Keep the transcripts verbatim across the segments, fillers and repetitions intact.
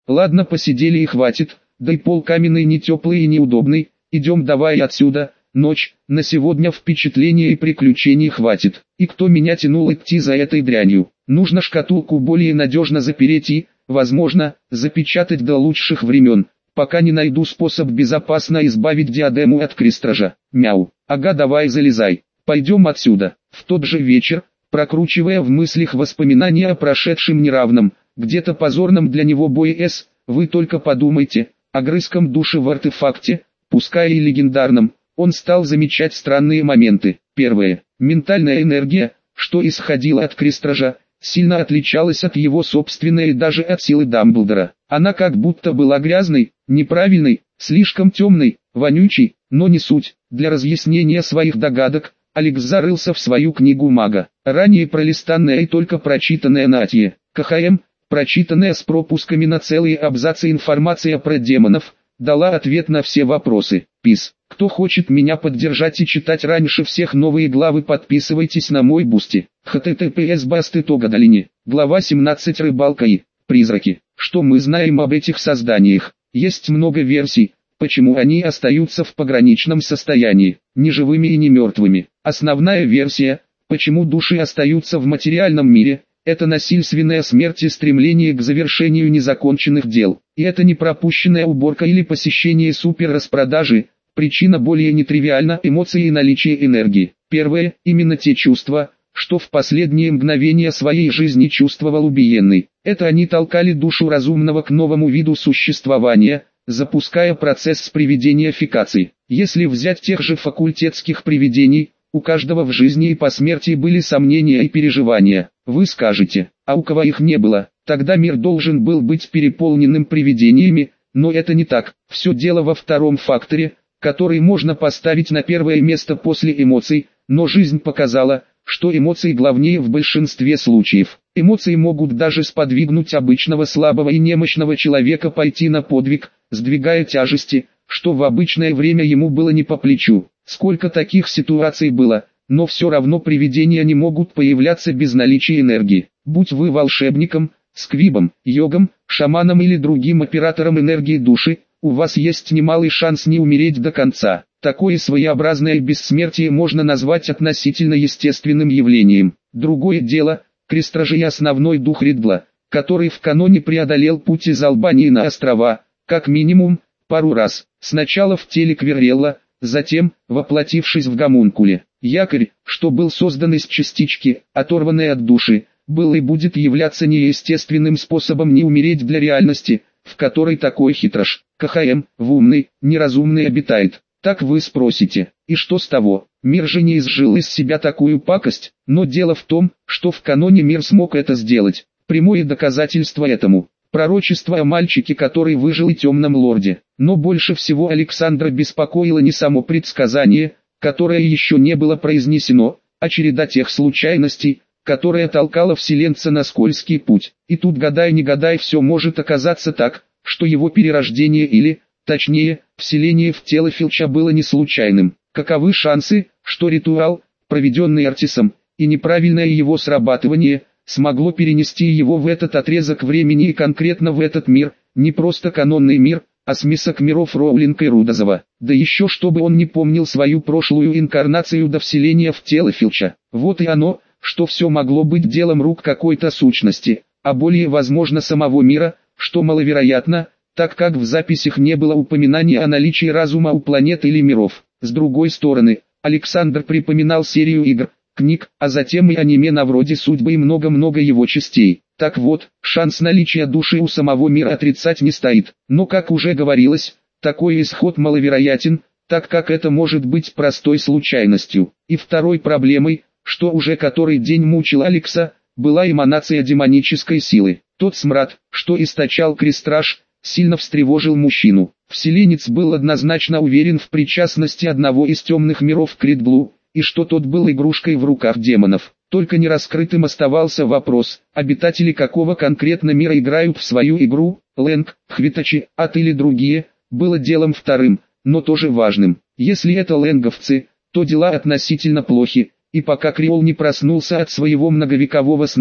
Ладно, посидели и хватит, да и пол каменный не теплый и неудобный, идем давай отсюда, ночь, на сегодня впечатления и приключений хватит. И кто меня тянул идти за этой дрянью? Нужно шкатулку более надежно запереть и, возможно, запечатать до лучших времен, пока не найду способ безопасно избавить диадему от крестража. Мяу. Ага, давай залезай, пойдем отсюда. В тот же вечер, прокручивая в мыслях воспоминания о прошедшем неравном, где-то позорном для него бое с, вы только подумайте, огрызком души в артефакте, пускай и легендарном, он стал замечать странные моменты. Первое. Ментальная энергия, что исходила от крестража, сильно отличалась от его собственной и даже от силы Дамблдора. Она как будто была грязной, неправильной, слишком темной, вонючей, но не суть. Для разъяснения своих догадок, Алекс зарылся в свою книгу мага. Ранее пролистанная и только прочитанная на АТЕ, КХМ, прочитанная с пропусками на целые абзацы информация про демонов, дала ответ на все вопросы. Пис. Кто хочет меня поддержать и читать раньше всех новые главы, подписывайтесь на мой бусти. https басты тогодалини. Глава семнадцать. Рыбалка и призраки. Что мы знаем об этих созданиях? Есть много версий, почему они остаются в пограничном состоянии, ни живыми и ни мертвыми. Основная версия, почему души остаются в материальном мире, это насильственная смерть и стремление к завершению незаконченных дел. И это не пропущенная уборка или посещение суперраспродажи. Причина более нетривиальна: эмоции и наличие энергии. Первое, именно те чувства, что в последние мгновения своей жизни чувствовал убиенный. Это они толкали душу разумного к новому виду существования, запуская процесс привиденияфикации. Если взять тех же факультетских привидений, у каждого в жизни и по смерти были сомнения и переживания. Вы скажете, а у кого их не было? Тогда мир должен был быть переполненным привидениями, но это не так. Все дело во втором факторе, который можно поставить на первое место после эмоций, но жизнь показала, что эмоции главнее в большинстве случаев. Эмоции могут даже сподвигнуть обычного слабого и немощного человека пойти на подвиг, сдвигая тяжести, что в обычное время ему было не по плечу. Сколько таких ситуаций было, но все равно привидения не могут появляться без наличия энергии. Будь вы волшебником, сквибом, йогом, шаманом или другим оператором энергии души, у вас есть немалый шанс не умереть до конца. Такое своеобразное бессмертие можно назвать относительно естественным явлением. Другое дело, крестражи и основной дух Ридла, который в каноне преодолел путь из Албании на острова, как минимум, пару раз. Сначала в теле Кверрелла, затем, воплотившись в гомункуле. Якорь, что был создан из частички, оторванной от души, был и будет являться неестественным способом не умереть для реальности, в которой такой хитрож, КХМ, в умный, неразумный обитает. Так вы спросите, и что с того? Мир же не изжил из себя такую пакость, но дело в том, что в каноне мир смог это сделать. Прямое доказательство этому — пророчество о мальчике, который выжил, и темном лорде. Но больше всего Александра беспокоило не само предсказание, которое еще не было произнесено, а череда тех случайностей, которая толкала вселенца на скользкий путь. И тут, гадай не гадай, все может оказаться так, что его перерождение или, точнее, вселение в тело Филча было не случайным. Каковы шансы, что ритуал, проведенный Артисом, и неправильное его срабатывание, смогло перенести его в этот отрезок времени и конкретно в этот мир, не просто канонный мир, а смесок миров Роулинг и Рудозова. Да еще чтобы он не помнил свою прошлую инкарнацию до вселения в тело Филча. Вот и оно, что все могло быть делом рук какой-то сущности, а более возможно самого мира, что маловероятно, так как в записях не было упоминания о наличии разума у планет или миров. С другой стороны, Александр припоминал серию игр, книг, а затем и аниме на вроде «Судьбы» и много-много его частей. Так вот, шанс наличия души у самого мира отрицать не стоит. Но, как уже говорилось, такой исход маловероятен, так как это может быть простой случайностью. И второй проблемой, что уже который день мучил Алекса, была эманация демонической силы. Тот смрад, что источал крестраж, сильно встревожил мужчину. Вселенец был однозначно уверен в причастности одного из темных миров к Ридблу, и что тот был игрушкой в руках демонов. Только нераскрытым оставался вопрос, обитатели какого конкретно мира играют в свою игру, Лэнг, Хвитачи, Ат или другие, было делом вторым, но тоже важным. Если это лэнговцы, то дела относительно плохи, и пока Креол не проснулся от своего многовекового сна,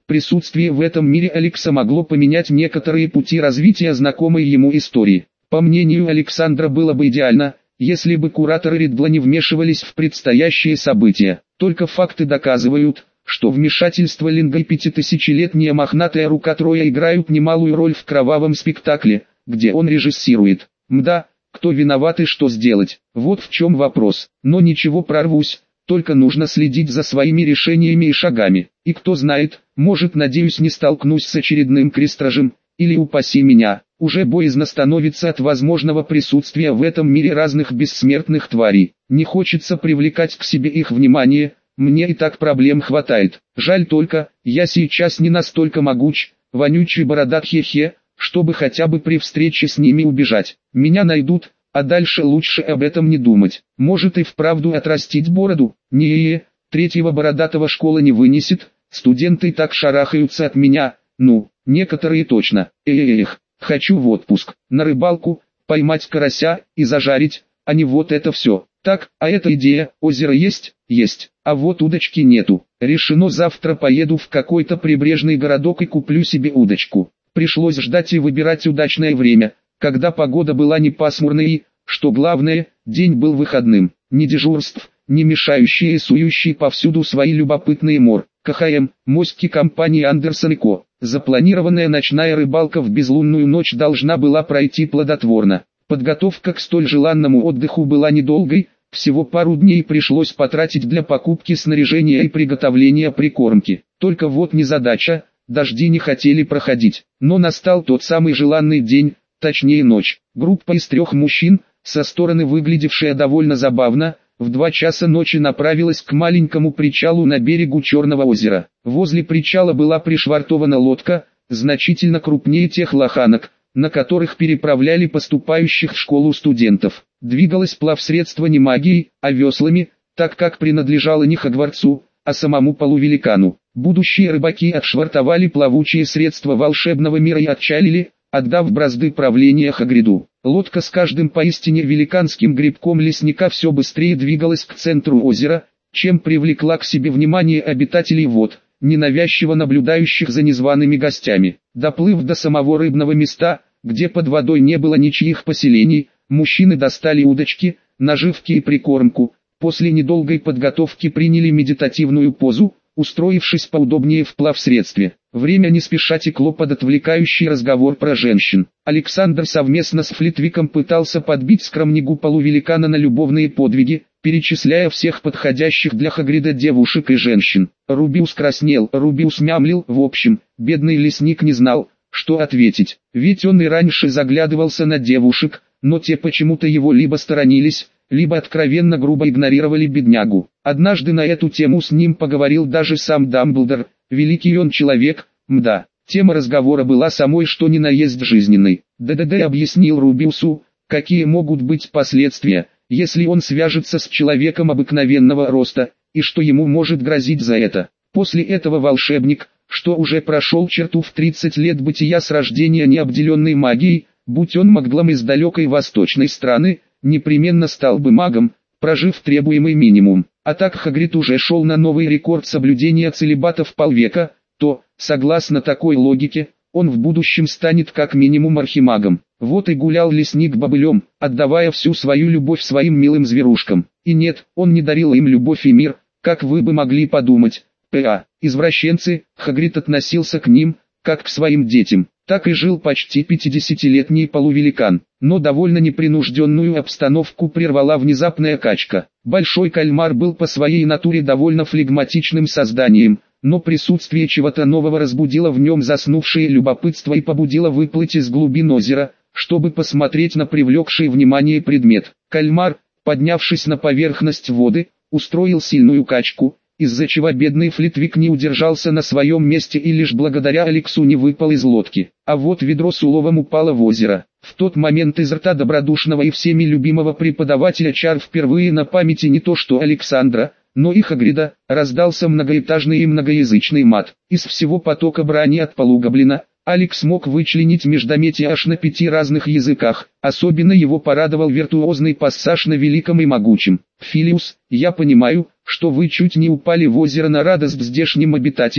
Присутствие в этом мире Алекса могло поменять некоторые пути развития знакомой ему истории. По мнению Александра, было бы идеально, если бы кураторы Риддла не вмешивались в предстоящие события. Только факты доказывают, что вмешательство Линга и пятитысячелетняя мохнатая рука Троя играют немалую роль в кровавом спектакле, где он режиссирует. Мда, кто виноват и что сделать? Вот в чем вопрос. Но ничего, прорвусь, только нужно следить за своими решениями и шагами. И кто знает, может, надеюсь, не столкнусь с очередным крестражем, или упаси меня, уже боязно становится от возможного присутствия в этом мире разных бессмертных тварей. Не хочется привлекать к себе их внимание, мне и так проблем хватает. Жаль только, я сейчас не настолько могуч, вонючий бородат хе-хе, чтобы хотя бы при встрече с ними убежать. Меня найдут, а дальше лучше об этом не думать. Может и вправду отрастить бороду? Не-е-е, третьего бородатого школа не вынесет, студенты так шарахаются от меня, ну, некоторые точно. Эх, хочу в отпуск, на рыбалку, поймать карася и зажарить, а не вот это все. Так, а эта идея, озеро есть? Есть, а вот удочки нету. Решено, завтра поеду в какой-то прибрежный городок и куплю себе удочку. Пришлось ждать и выбирать удачное время, когда погода была не пасмурной и, что главное, день был выходным. Ни дежурств, ни мешающие и сующие повсюду свои любопытные мор. КХМ, мостики компании Андерсон и Ко. Запланированная ночная рыбалка в безлунную ночь должна была пройти плодотворно. Подготовка к столь желанному отдыху была недолгой, всего пару дней пришлось потратить для покупки снаряжения и приготовления прикормки. Только вот незадача, дожди не хотели проходить. Но настал тот самый желанный день, точнее ночь. Группа из трех мужчин, со стороны выглядевшая довольно забавно, в два часа ночи направилась к маленькому причалу на берегу Черного озера. Возле причала была пришвартована лодка, значительно крупнее тех лоханок, на которых переправляли поступающих в школу студентов. Двигалось плавсредство не магией, а веслами, так как принадлежало не Хогвартсу, а самому полувеликану. Будущие рыбаки отшвартовали плавучие средства волшебного мира и отчалили, отдав бразды правления Хагриду. Лодка с каждым поистине великанским грибком лесника все быстрее двигалась к центру озера, чем привлекла к себе внимание обитателей вод, ненавязчиво наблюдающих за незваными гостями. Доплыв до самого рыбного места, где под водой не было ничьих поселений, мужчины достали удочки, наживки и прикормку. После недолгой подготовки приняли медитативную позу, устроившись поудобнее в плавсредстве. Время не спеша текло под отвлекающий разговор про женщин. Александр совместно с Флитвиком пытался подбить скромнигу полувеликана на любовные подвиги, перечисляя всех подходящих для Хагрида девушек и женщин. Рубиус краснел, Рубиус мямлил, в общем, бедный лесник не знал, что ответить. Ведь он и раньше заглядывался на девушек, но те почему-то его либо сторонились, либо откровенно грубо игнорировали беднягу. Однажды на эту тему с ним поговорил даже сам Дамблдор, великий он человек, мда. Тема разговора была самой что ни на есть жизненной. ДДД объяснил Рубиусу, какие могут быть последствия, если он свяжется с человеком обыкновенного роста, и что ему может грозить за это. После этого волшебник, что уже прошел черту в тридцать лет бытия с рождения не обделенной магией, будь он маглом из далекой восточной страны, непременно стал бы магом, прожив требуемый минимум. А так Хагрид уже шел на новый рекорд соблюдения целибата в полвека, то, согласно такой логике, он в будущем станет как минимум архимагом. Вот и гулял лесник бобылем, отдавая всю свою любовь своим милым зверушкам. И нет, он не дарил им любовь и мир, как вы бы могли подумать. П.А. Извращенцы, Хагрид относился к ним, как к своим детям. Так и жил почти пятидесятилетний полувеликан. Но довольно непринужденную обстановку прервала внезапная качка. Большой кальмар был по своей натуре довольно флегматичным созданием, но присутствие чего-то нового разбудило в нем заснувшее любопытство и побудило выплыть из глубин озера, чтобы посмотреть на привлекший внимание предмет. Кальмар, поднявшись на поверхность воды, устроил сильную качку, из-за чего бедный Флитвик не удержался на своем месте и лишь благодаря Алексу не выпал из лодки. А вот ведро с уловом упало в озеро. В тот момент из рта добродушного и всеми любимого преподавателя чар впервые на памяти не то что Александра, но и Хагрида, раздался многоэтажный и многоязычный мат. Из всего потока брани от полугоблина, Алекс мог вычленить междометие аж на пяти разных языках. Особенно его порадовал виртуозный пассаж на великом и могучем. «Филиус, я понимаю, что вы чуть не упали в озеро на радость здешним обитателям,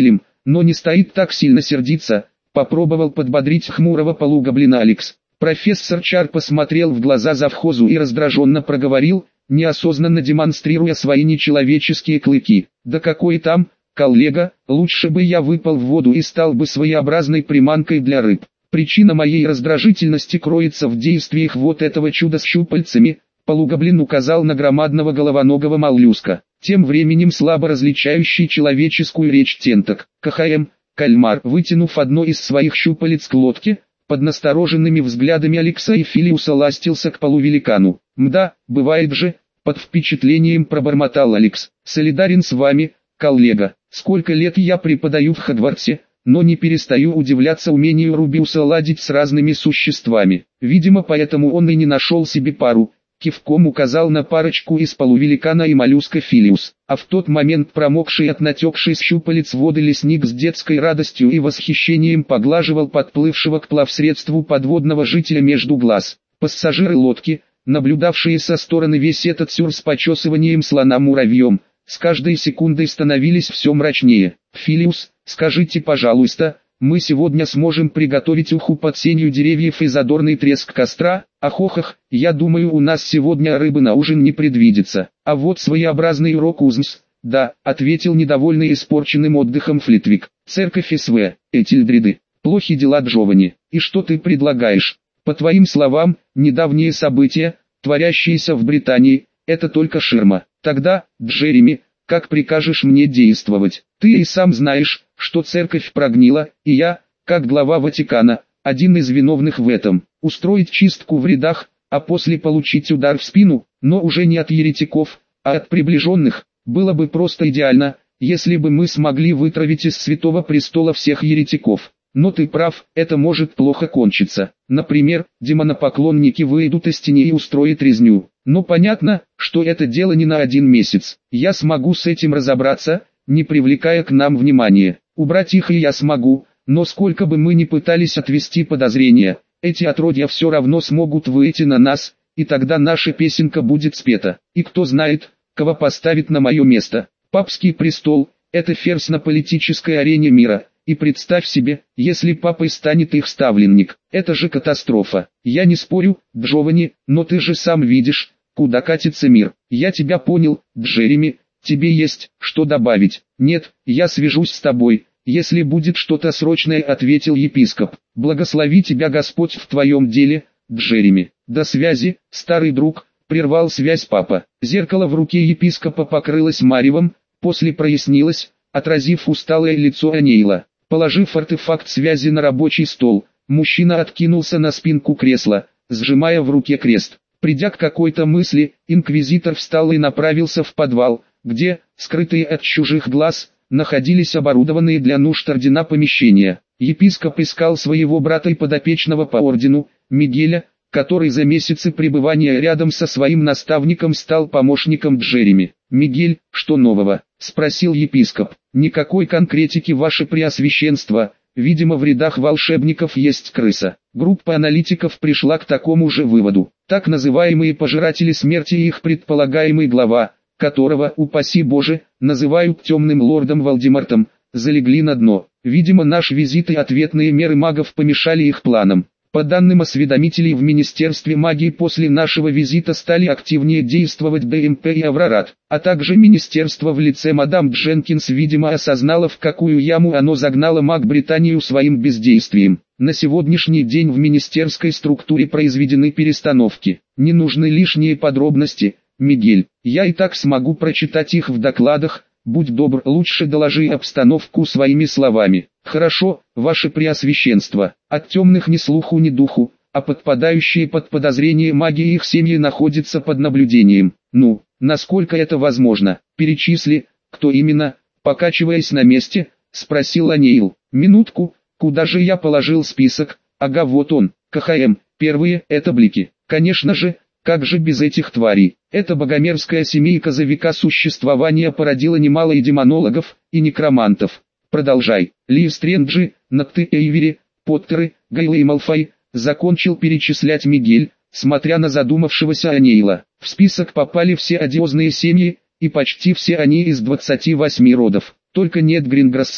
но не стоит так сильно сердиться, попробовал подбодрить хмурого полугоблина Алекс. Профессор Чар посмотрел в глаза завхозу и раздраженно проговорил, неосознанно демонстрируя свои нечеловеческие клыки. «Да какой там, коллега, лучше бы я выпал в воду и стал бы своеобразной приманкой для рыб. Причина моей раздражительности кроется в действиях вот этого чуда с щупальцами». Полугоблин указал на громадного головоногого моллюска, тем временем слабо различающий человеческую речь Тенток. КХМ, кальмар, вытянув одно из своих щупалец к лодке, под настороженными взглядами Алекса и Филиуса ластился к полувеликану. «Мда, бывает же», — под впечатлением пробормотал Алекс. «Солидарен с вами, коллега. Сколько лет я преподаю в Хогвартсе, но не перестаю удивляться умению Рубиуса ладить с разными существами. Видимо, поэтому он и не нашел себе пару». Кивком указал на парочку из полувеликана и моллюска Филиус, а в тот момент промокший от натекшей с щупалец воды лесник с детской радостью и восхищением поглаживал подплывшего к плавсредству подводного жителя между глаз. Пассажиры лодки, наблюдавшие со стороны весь этот сюр с почесыванием слона-муравьем, с каждой секундой становились все мрачнее. «Филиус, скажите, пожалуйста, мы сегодня сможем приготовить уху под сенью деревьев и задорный треск костра? Ахохах, я думаю, у нас сегодня рыбы на ужин не предвидится. А вот своеобразный урок узнс». «Да», — ответил недовольный испорченным отдыхом Флитвик. «Церковь СВ, Этильдриды. Плохи дела Джованни. И что ты предлагаешь? По твоим словам, недавние события, творящиеся в Британии, это только ширма. Тогда, Джереми, как прикажешь мне действовать? Ты и сам знаешь, что церковь прогнила, и я, как глава Ватикана, один из виновных в этом. Устроить чистку в рядах, а после получить удар в спину, но уже не от еретиков, а от приближенных, было бы просто идеально, если бы мы смогли вытравить из Святого Престола всех еретиков. Но ты прав, это может плохо кончиться. Например, демонопоклонники выйдут из тени и устроят резню. Но понятно, что это дело не на один месяц. Я смогу с этим разобраться, не привлекая к нам внимания. Убрать их и я смогу, но сколько бы мы ни пытались отвести подозрения, эти отродья все равно смогут выйти на нас, и тогда наша песенка будет спета. И кто знает, кого поставит на мое место. Папский престол – это ферзь на политической арене мира. И представь себе, если папой станет их ставленник, это же катастрофа. Я не спорю, Джованни, но ты же сам видишь, куда катится мир. Я тебя понял, Джереми, тебе есть что добавить? Нет, я свяжусь с тобой, если будет что-то срочное, ответил епископ. Благослови тебя Господь в твоем деле, Джереми. До связи, старый друг, прервал связь папа. Зеркало в руке епископа покрылось маревом, после прояснилось, отразив усталое лицо Анейла. Положив артефакт связи на рабочий стол, мужчина откинулся на спинку кресла, сжимая в руке крест. Придя к какой-то мысли, инквизитор встал и направился в подвал, где, скрытые от чужих глаз, находились оборудованные для нужд ордена помещения. Епископ искал своего брата и подопечного по ордену, Мигеля, который за месяцы пребывания рядом со своим наставником стал помощником Джереми. «Мигель, что нового?» – спросил епископ. «Никакой конкретики, ваше преосвященство, видимо в рядах волшебников есть крыса». Группа аналитиков пришла к такому же выводу. Так называемые пожиратели смерти и их предполагаемый глава, которого, упаси Боже, называют темным лордом Волдемортом, залегли на дно. Видимо, наш визит и ответные меры магов помешали их планам. По данным осведомителей в Министерстве магии, после нашего визита стали активнее действовать ДМП и Аврорат, а также Министерство в лице мадам Дженкинс, видимо, осознало, в какую яму оно загнало маг Британию своим бездействием. На сегодняшний день в министерской структуре произведены перестановки. Не нужны лишние подробности, Мигель. Я и так смогу прочитать их в докладах. Будь добр, лучше доложи обстановку своими словами. Хорошо, ваше преосвященство. От темных ни слуху ни духу, а подпадающие под подозрение маги и их семьи находятся под наблюдением. Ну, насколько это возможно? Перечисли, кто именно, покачиваясь на месте, спросил Анейл. Минутку, куда же я положил список? Ага, вот он. КХМ, первые, это блики. Конечно же, как же без этих тварей? Эта богомерзкая семейка за века существования породила немало и демонологов, и некромантов. Продолжай. Ли Стренджи, Нокты Эйвери, Поттеры, Гайлы и Малфой, закончил перечислять Мигель, смотря на задумавшегося Анейла. В список попали все одиозные семьи, и почти все они из двадцати восьми родов. Только нет Гринграссов,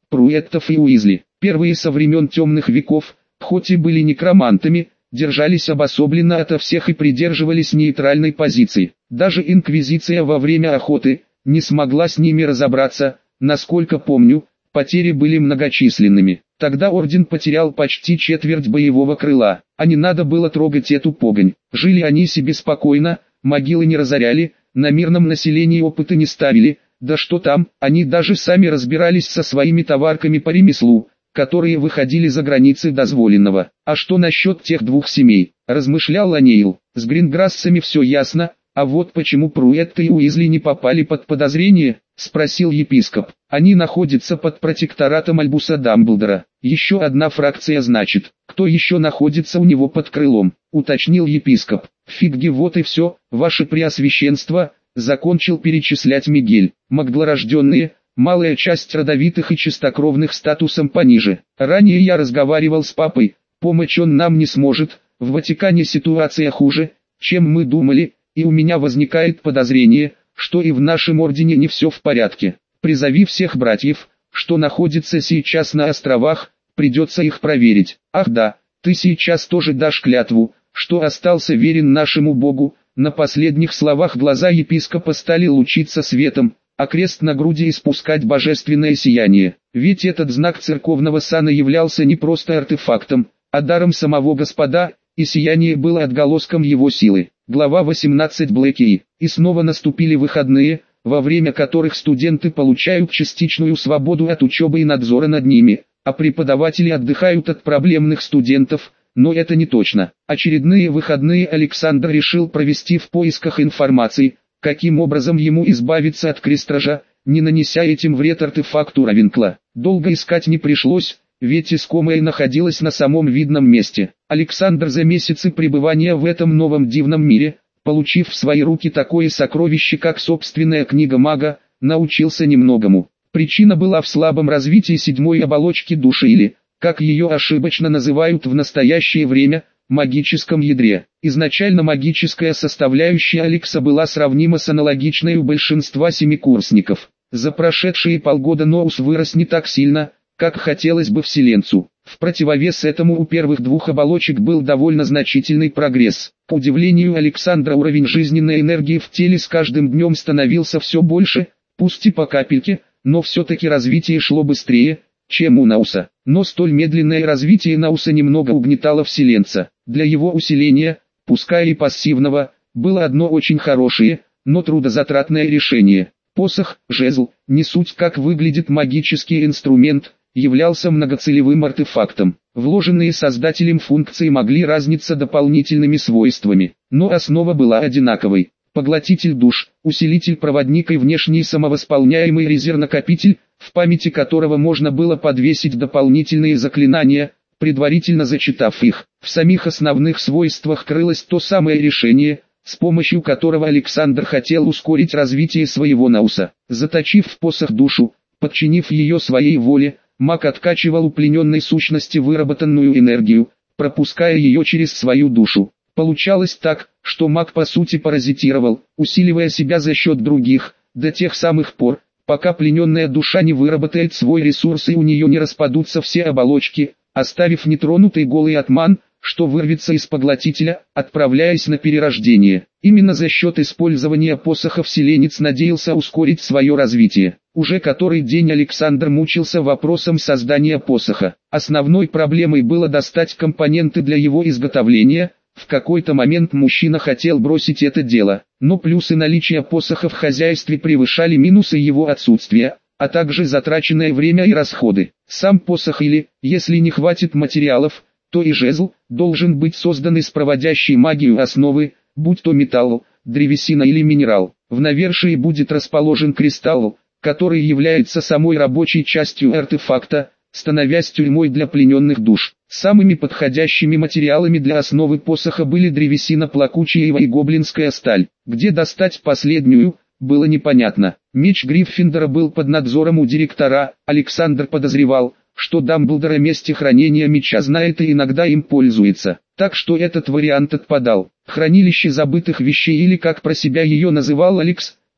Пруэттов и Уизли. Первые со времен темных веков, хоть и были некромантами, держались обособленно ото всех и придерживались нейтральной позиции. Даже инквизиция во время охоты не смогла с ними разобраться, насколько помню, потери были многочисленными. Тогда орден потерял почти четверть боевого крыла, а не надо было трогать эту погонь. Жили они себе спокойно, могилы не разоряли, на мирном населении опыты не ставили, да что там, они даже сами разбирались со своими товарками по ремеслу, которые выходили за границы дозволенного. А что насчет тех двух семей, размышлял Ланейл, с Гринграссами все ясно, а вот почему Пруэтт и Уизли не попали под подозрение, спросил епископ. Они находятся под протекторатом Альбуса Дамблдора. Еще одна фракция значит, кто еще находится у него под крылом, уточнил епископ. Фигги, вот и все, ваше преосвященство, закончил перечислять Мигель. Магдлорожденные, малая часть родовитых и чистокровных статусом пониже. Ранее я разговаривал с папой, помочь он нам не сможет, в Ватикане ситуация хуже, чем мы думали, и у меня возникает подозрение, что и в нашем ордене не все в порядке. Призови всех братьев, что находятся сейчас на островах, придется их проверить. Ах да, ты сейчас тоже дашь клятву, что остался верен нашему Богу. На последних словах глаза епископа стали лучиться светом, а крест на груди испускать божественное сияние. Ведь этот знак церковного сана являлся не просто артефактом, а даром самого Господа, и сияние было отголоском его силы. Глава восемнадцать. Блэки. И снова наступили выходные, во время которых студенты получают частичную свободу от учебы и надзора над ними, а преподаватели отдыхают от проблемных студентов, но это не точно. Очередные выходные Александр решил провести в поисках информации, каким образом ему избавиться от крестража, не нанеся этим вред артефакту Равенкла. Долго искать не пришлось, ведь искомое находилось на самом видном месте. Александр за месяцы пребывания в этом новом дивном мире, получив в свои руки такое сокровище, как собственная книга мага, научился немногому. Причина была в слабом развитии седьмой оболочки души или, как ее ошибочно называют в настоящее время, магическом ядре. Изначально магическая составляющая Алекса была сравнима с аналогичной у большинства семикурсников. За прошедшие полгода Ноус вырос не так сильно, как хотелось бы вселенцу. В противовес этому у первых двух оболочек был довольно значительный прогресс. К удивлению Александра, уровень жизненной энергии в теле с каждым днем становился все больше, пусть и по капельке, но все-таки развитие шло быстрее, чем у Науса. Но столь медленное развитие Науса немного угнетало вселенца. Для его усиления, пускай и пассивного, было одно очень хорошее, но трудозатратное решение. Посох, жезл, не суть как выглядит магический инструмент, являлся многоцелевым артефактом. Вложенные создателем функции могли разниться дополнительными свойствами, но основа была одинаковой. Поглотитель душ, усилитель-проводник и внешний самовосполняемый резерв-накопитель, в памяти которого можно было подвесить дополнительные заклинания, предварительно зачитав их. В самих основных свойствах крылось то самое решение, с помощью которого Александр хотел ускорить развитие своего Науса. Заточив в посох душу, подчинив ее своей воле, маг откачивал у плененной сущности выработанную энергию, пропуская ее через свою душу. Получалось так, что маг по сути паразитировал, усиливая себя за счет других, до тех самых пор, пока плененная душа не выработает свой ресурс и у нее не распадутся все оболочки, оставив нетронутый голый атман, что вырвется из поглотителя, отправляясь на перерождение. Именно за счет использования посоха вселенец надеялся ускорить свое развитие. Уже который день Александр мучился вопросом создания посоха. Основной проблемой было достать компоненты для его изготовления. В какой-то момент мужчина хотел бросить это дело, но плюсы наличия посоха в хозяйстве превышали минусы его отсутствия, а также затраченное время и расходы. Сам посох или, если не хватит материалов, то и жезл, должен быть создан из проводящей магию основы, будь то металл, древесина или минерал. В навершии будет расположен кристалл, который является самой рабочей частью артефакта, становясь тюрьмой для плененных душ. Самыми подходящими материалами для основы посоха были древесина плакучая и гоблинская сталь. Где достать последнюю, было непонятно. Меч Гриффиндора был под надзором у директора. Александр подозревал, что Дамблдор о месте хранения меча знает и иногда им пользуется. Так что этот вариант отпадал. Хранилище забытых вещей, или как про себя ее называл Алекс,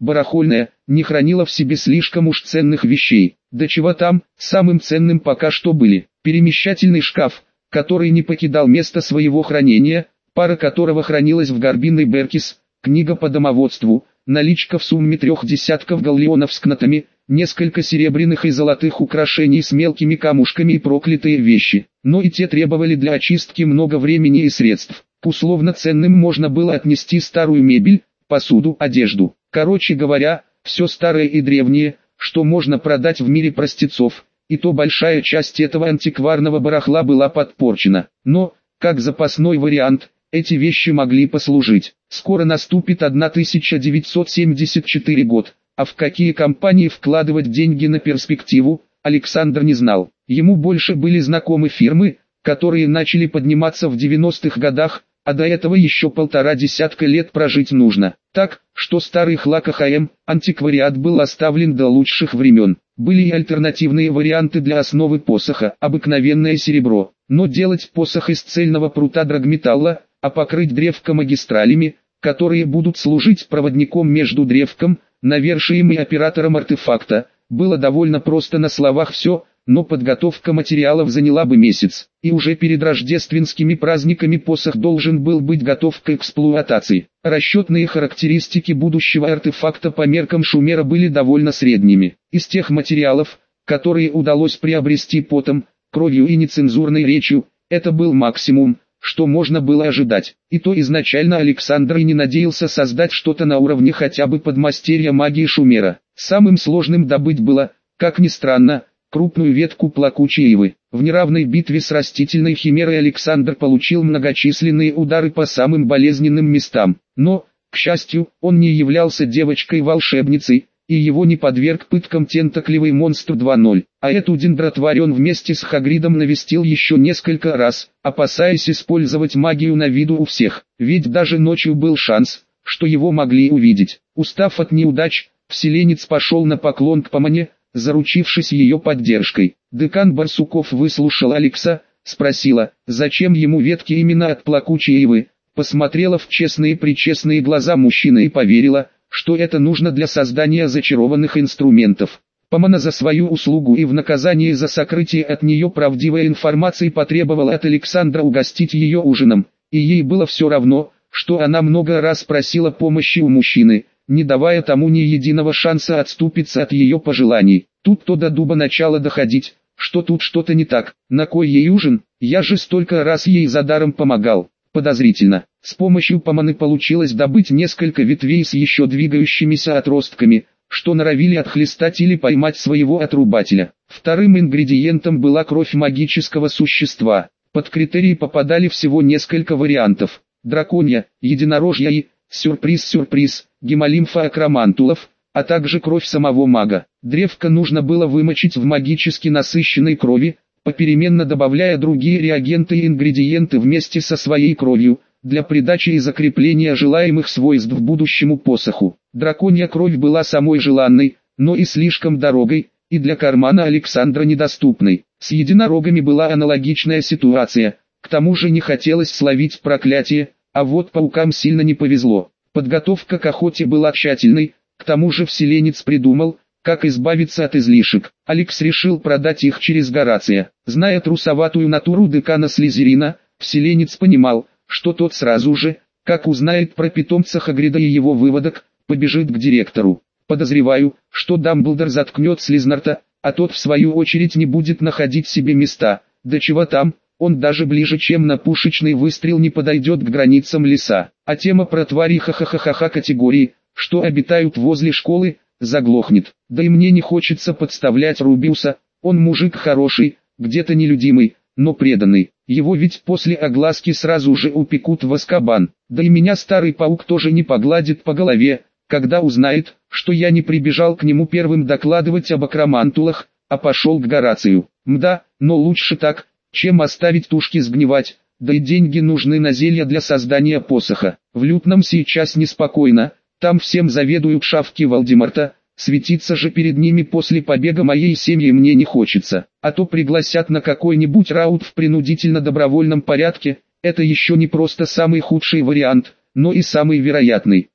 барахольная, не хранила в себе слишком уж ценных вещей. Да чего там, самым ценным пока что были перемещательный шкаф, который не покидал место своего хранения, пара которого хранилась в горбиной Беркис, книга по домоводству, наличка в сумме трех десятков галлеонов с кнотами, несколько серебряных и золотых украшений с мелкими камушками и проклятые вещи. Но и те требовали для очистки много времени и средств. К условно ценным можно было отнести старую мебель, посуду, одежду. Короче говоря, все старое и древнее, что можно продать в мире простецов, и то большая часть этого антикварного барахла была подпорчена. Но, как запасной вариант, эти вещи могли послужить. Скоро наступит тысяча девятьсот семьдесят четвёртый год, а в какие компании вкладывать деньги на перспективу, Александр не знал. Ему больше были знакомы фирмы, которые начали подниматься в девяностых годах, а до этого еще полтора десятка лет прожить нужно. Так, что старый хлак АХМ, антиквариат был оставлен до лучших времен. Были и альтернативные варианты для основы посоха, обыкновенное серебро. Но делать посох из цельного прута драгметалла, а покрыть древко магистралями, которые будут служить проводником между древком, навершием и оператором артефакта, было довольно просто на словах все, но подготовка материалов заняла бы месяц, и уже перед рождественскими праздниками посох должен был быть готов к эксплуатации. Расчетные характеристики будущего артефакта по меркам Шумера были довольно средними. Из тех материалов, которые удалось приобрести потом, кровью и нецензурной речью, это был максимум, что можно было ожидать. И то изначально Александр и не надеялся создать что-то на уровне хотя бы подмастерья магии Шумера. Самым сложным добыть было, как ни странно, крупную ветку плакучей ивы. В неравной битве с растительной химерой Александр получил многочисленные удары по самым болезненным местам. Но, к счастью, он не являлся девочкой-волшебницей, и его не подверг пыткам тентаклевый монстр два ноль. А эту дендротварь он вместе с Хагридом навестил еще несколько раз, опасаясь использовать магию на виду у всех. Ведь даже ночью был шанс, что его могли увидеть. Устав от неудач, вселенец пошел на поклон к Помане, заручившись ее поддержкой. Декан Барсуков выслушал Алекса, спросила, зачем ему ветки именно от плакучей ивы, посмотрела в честные-пречестные глаза мужчины и поверила, что это нужно для создания зачарованных инструментов. Помана за свою услугу и в наказание за сокрытие от нее правдивой информации потребовала от Александра угостить ее ужином, и ей было все равно, что она много раз просила помощи у мужчины, не давая тому ни единого шанса отступиться от ее пожеланий. Тут-то до дуба начало доходить, что тут что-то не так. На кой ей ужин? Я же столько раз ей за даром помогал. Подозрительно. С помощью поманы получилось добыть несколько ветвей с еще двигающимися отростками, что норовили отхлестать или поймать своего отрубателя. Вторым ингредиентом была кровь магического существа. Под критерии попадали всего несколько вариантов. Драконья, единорожья и, сюрприз-сюрприз, гемолимфа акромантулов, а также кровь самого мага. Древко нужно было вымочить в магически насыщенной крови, попеременно добавляя другие реагенты и ингредиенты вместе со своей кровью, для придачи и закрепления желаемых свойств будущему посоху. Драконья кровь была самой желанной, но и слишком дорогой, и для кармана Александра недоступной. С единорогами была аналогичная ситуация, к тому же не хотелось словить проклятие, а вот паукам сильно не повезло. Подготовка к охоте была тщательной, к тому же вселенец придумал, как избавиться от излишек. Алекс решил продать их через Горация. Зная трусоватую натуру декана Слизерина, вселенец понимал, что тот сразу же, как узнает про питомца Хагрида и его выводок, побежит к директору. Подозреваю, что Дамблдор заткнет Слизнарта, а тот в свою очередь не будет находить себе места. Да чего там, он даже ближе, чем на пушечный выстрел, не подойдет к границам леса. А тема про твари ха-ха-ха-ха категории, что обитают возле школы, заглохнет. Да и мне не хочется подставлять Рубиуса, он мужик хороший, где-то нелюдимый, но преданный. Его ведь после огласки сразу же упекут в Азкабан. Да и меня старый паук тоже не погладит по голове, когда узнает, что я не прибежал к нему первым докладывать об акромантулах, а пошел к Горацию. Мда, но лучше так, чем оставить тушки сгнивать, да и деньги нужны на зелья для создания посоха. В Лютном сейчас неспокойно, там всем заведуют шавки Волдеморта, светиться же перед ними после побега моей семьи мне не хочется. А то пригласят на какой-нибудь раут в принудительно-добровольном порядке, это еще не просто самый худший вариант, но и самый вероятный.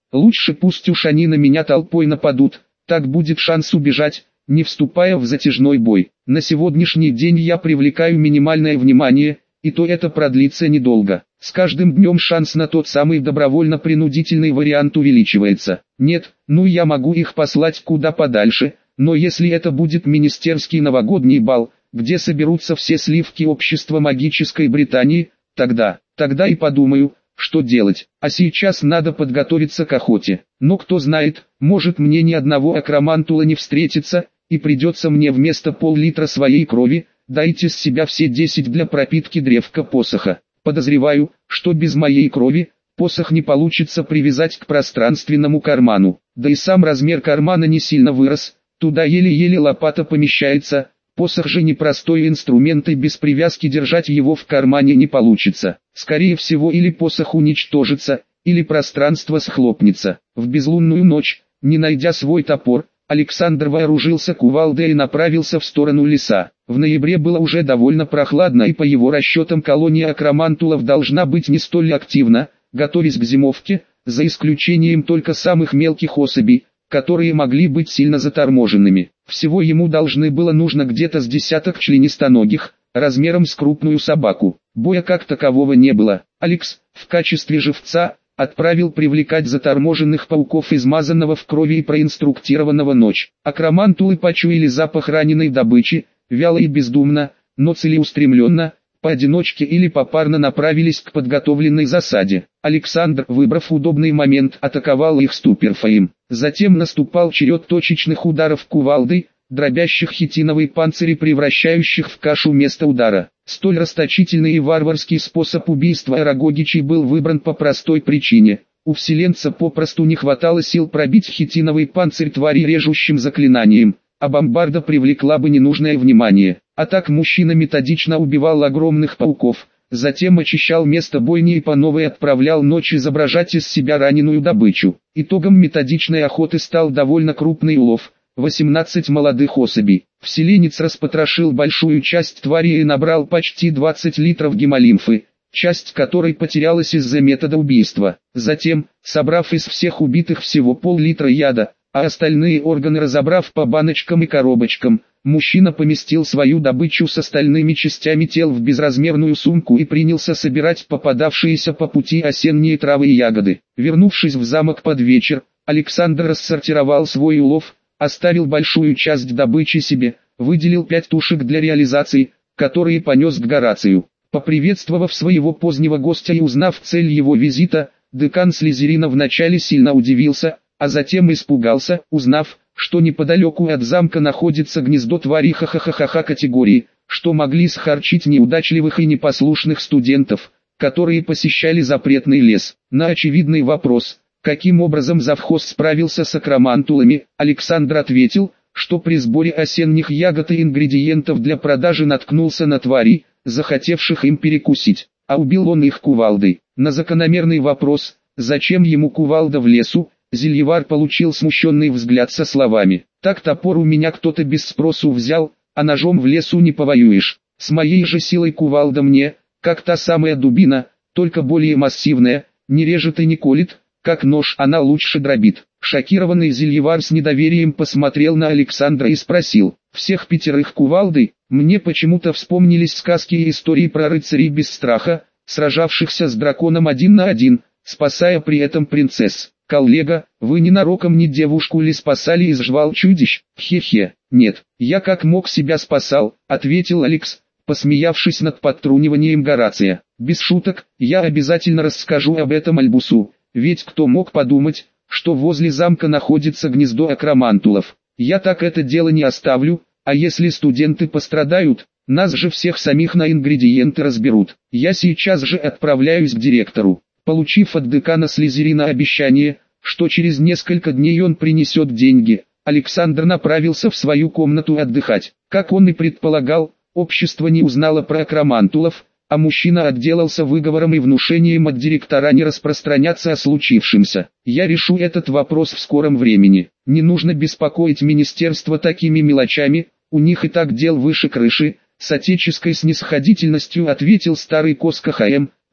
Лучше пусть уж они на меня толпой нападут, так будет шанс убежать, не вступая в затяжной бой. На сегодняшний день я привлекаю минимальное внимание, и то это продлится недолго. С каждым днем шанс на тот самый добровольно-принудительный вариант увеличивается. Нет, ну я могу их послать куда подальше, но если это будет министерский новогодний бал, где соберутся все сливки общества магической Британии, тогда, тогда и подумаю, что делать. А сейчас надо подготовиться к охоте. Но кто знает, может мне ни одного акромантула не встретится, и придется мне вместо пол-литра своей крови, дайте с себя все десять для пропитки древка посоха. Подозреваю, что без моей крови, посох не получится привязать к пространственному карману. Да и сам размер кармана не сильно вырос, туда еле-еле лопата помещается. Посох же непростой инструмент, и без привязки держать его в кармане не получится. Скорее всего, или посох уничтожится, или пространство схлопнется. В безлунную ночь, не найдя свой топор, Александр вооружился кувалдой и направился в сторону леса. В ноябре было уже довольно прохладно, и по его расчетам колония акромантулов должна быть не столь активна, готовясь к зимовке, за исключением только самых мелких особей, которые могли быть сильно заторможенными. Всего ему должны было нужно где-то с десяток членистоногих, размером с крупную собаку. Боя как такового не было. Алекс, в качестве живца, отправил привлекать заторможенных пауков, измазанного в крови и проинструктированного ночь. Акромантулы почуяли запах раненой добычи, вяло и бездумно, но целеустремленно, поодиночке или попарно направились к подготовленной засаде. Александр, выбрав удобный момент, атаковал их ступерфаем. Затем наступал черед точечных ударов кувалдой, дробящих хитиновый панцирь и превращающих в кашу место удара. Столь расточительный и варварский способ убийства Арагогичей был выбран по простой причине. У вселенца попросту не хватало сил пробить хитиновый панцирь твари режущим заклинанием, а бомбарда привлекла бы ненужное внимание. А так мужчина методично убивал огромных пауков, затем очищал место бойни и по новой отправлял ночь изображать из себя раненую добычу. Итогом методичной охоты стал довольно крупный улов – восемнадцать молодых особей. Вселенец распотрошил большую часть твари и набрал почти двадцать литров гемолимфы, часть которой потерялась из-за метода убийства. Затем, собрав из всех убитых всего пол-литра яда, а остальные органы разобрав по баночкам и коробочкам, мужчина поместил свою добычу с остальными частями тел в безразмерную сумку и принялся собирать попадавшиеся по пути осенние травы и ягоды. Вернувшись в замок под вечер, Александр рассортировал свой улов, оставил большую часть добычи себе, выделил пять тушек для реализации, которые понес к Горацию. Поприветствовав своего позднего гостя и узнав цель его визита, декан Слизерина вначале сильно удивился, а затем испугался, узнав, что неподалеку от замка находится гнездо твари ха-ха-ха-ха категории, что могли схарчить неудачливых и непослушных студентов, которые посещали запретный лес. На очевидный вопрос, каким образом завхоз справился с акромантулами, Александр ответил, что при сборе осенних ягод и ингредиентов для продажи наткнулся на тварей, захотевших им перекусить, а убил он их кувалдой. На закономерный вопрос, зачем ему кувалда в лесу, Зельевар получил смущенный взгляд со словами: «Так топор у меня кто-то без спросу взял, а ножом в лесу не повоюешь. С моей же силой кувалда мне, как та самая дубина, только более массивная, не режет и не колет, как нож она лучше дробит». Шокированный Зельевар с недоверием посмотрел на Александра и спросил: «Всех пятерых кувалдой?» Мне почему-то вспомнились сказки и истории про рыцарей без страха, сражавшихся с драконом один на один, спасая при этом принцесс. «Коллега, вы ненароком не девушку ли спасали из жвал чудищ?» «Хе-хе, нет, я как мог себя спасал», — ответил Алекс, посмеявшись над подтруниванием Горация. «Без шуток, я обязательно расскажу об этом Альбусу, ведь кто мог подумать, что возле замка находится гнездо акромантулов. Я так это дело не оставлю, а если студенты пострадают, нас же всех самих на ингредиенты разберут. Я сейчас же отправляюсь к директору». Получив от декана Слизерина обещание, что через несколько дней он принесет деньги, Александр направился в свою комнату отдыхать. Как он и предполагал, общество не узнало про акромантулов, а мужчина отделался выговором и внушением от директора не распространяться о случившемся. «Я решу этот вопрос в скором времени. Не нужно беспокоить министерство такими мелочами, у них и так дел выше крыши», — с отеческой снисходительностью ответил старый Кос ка ха эм,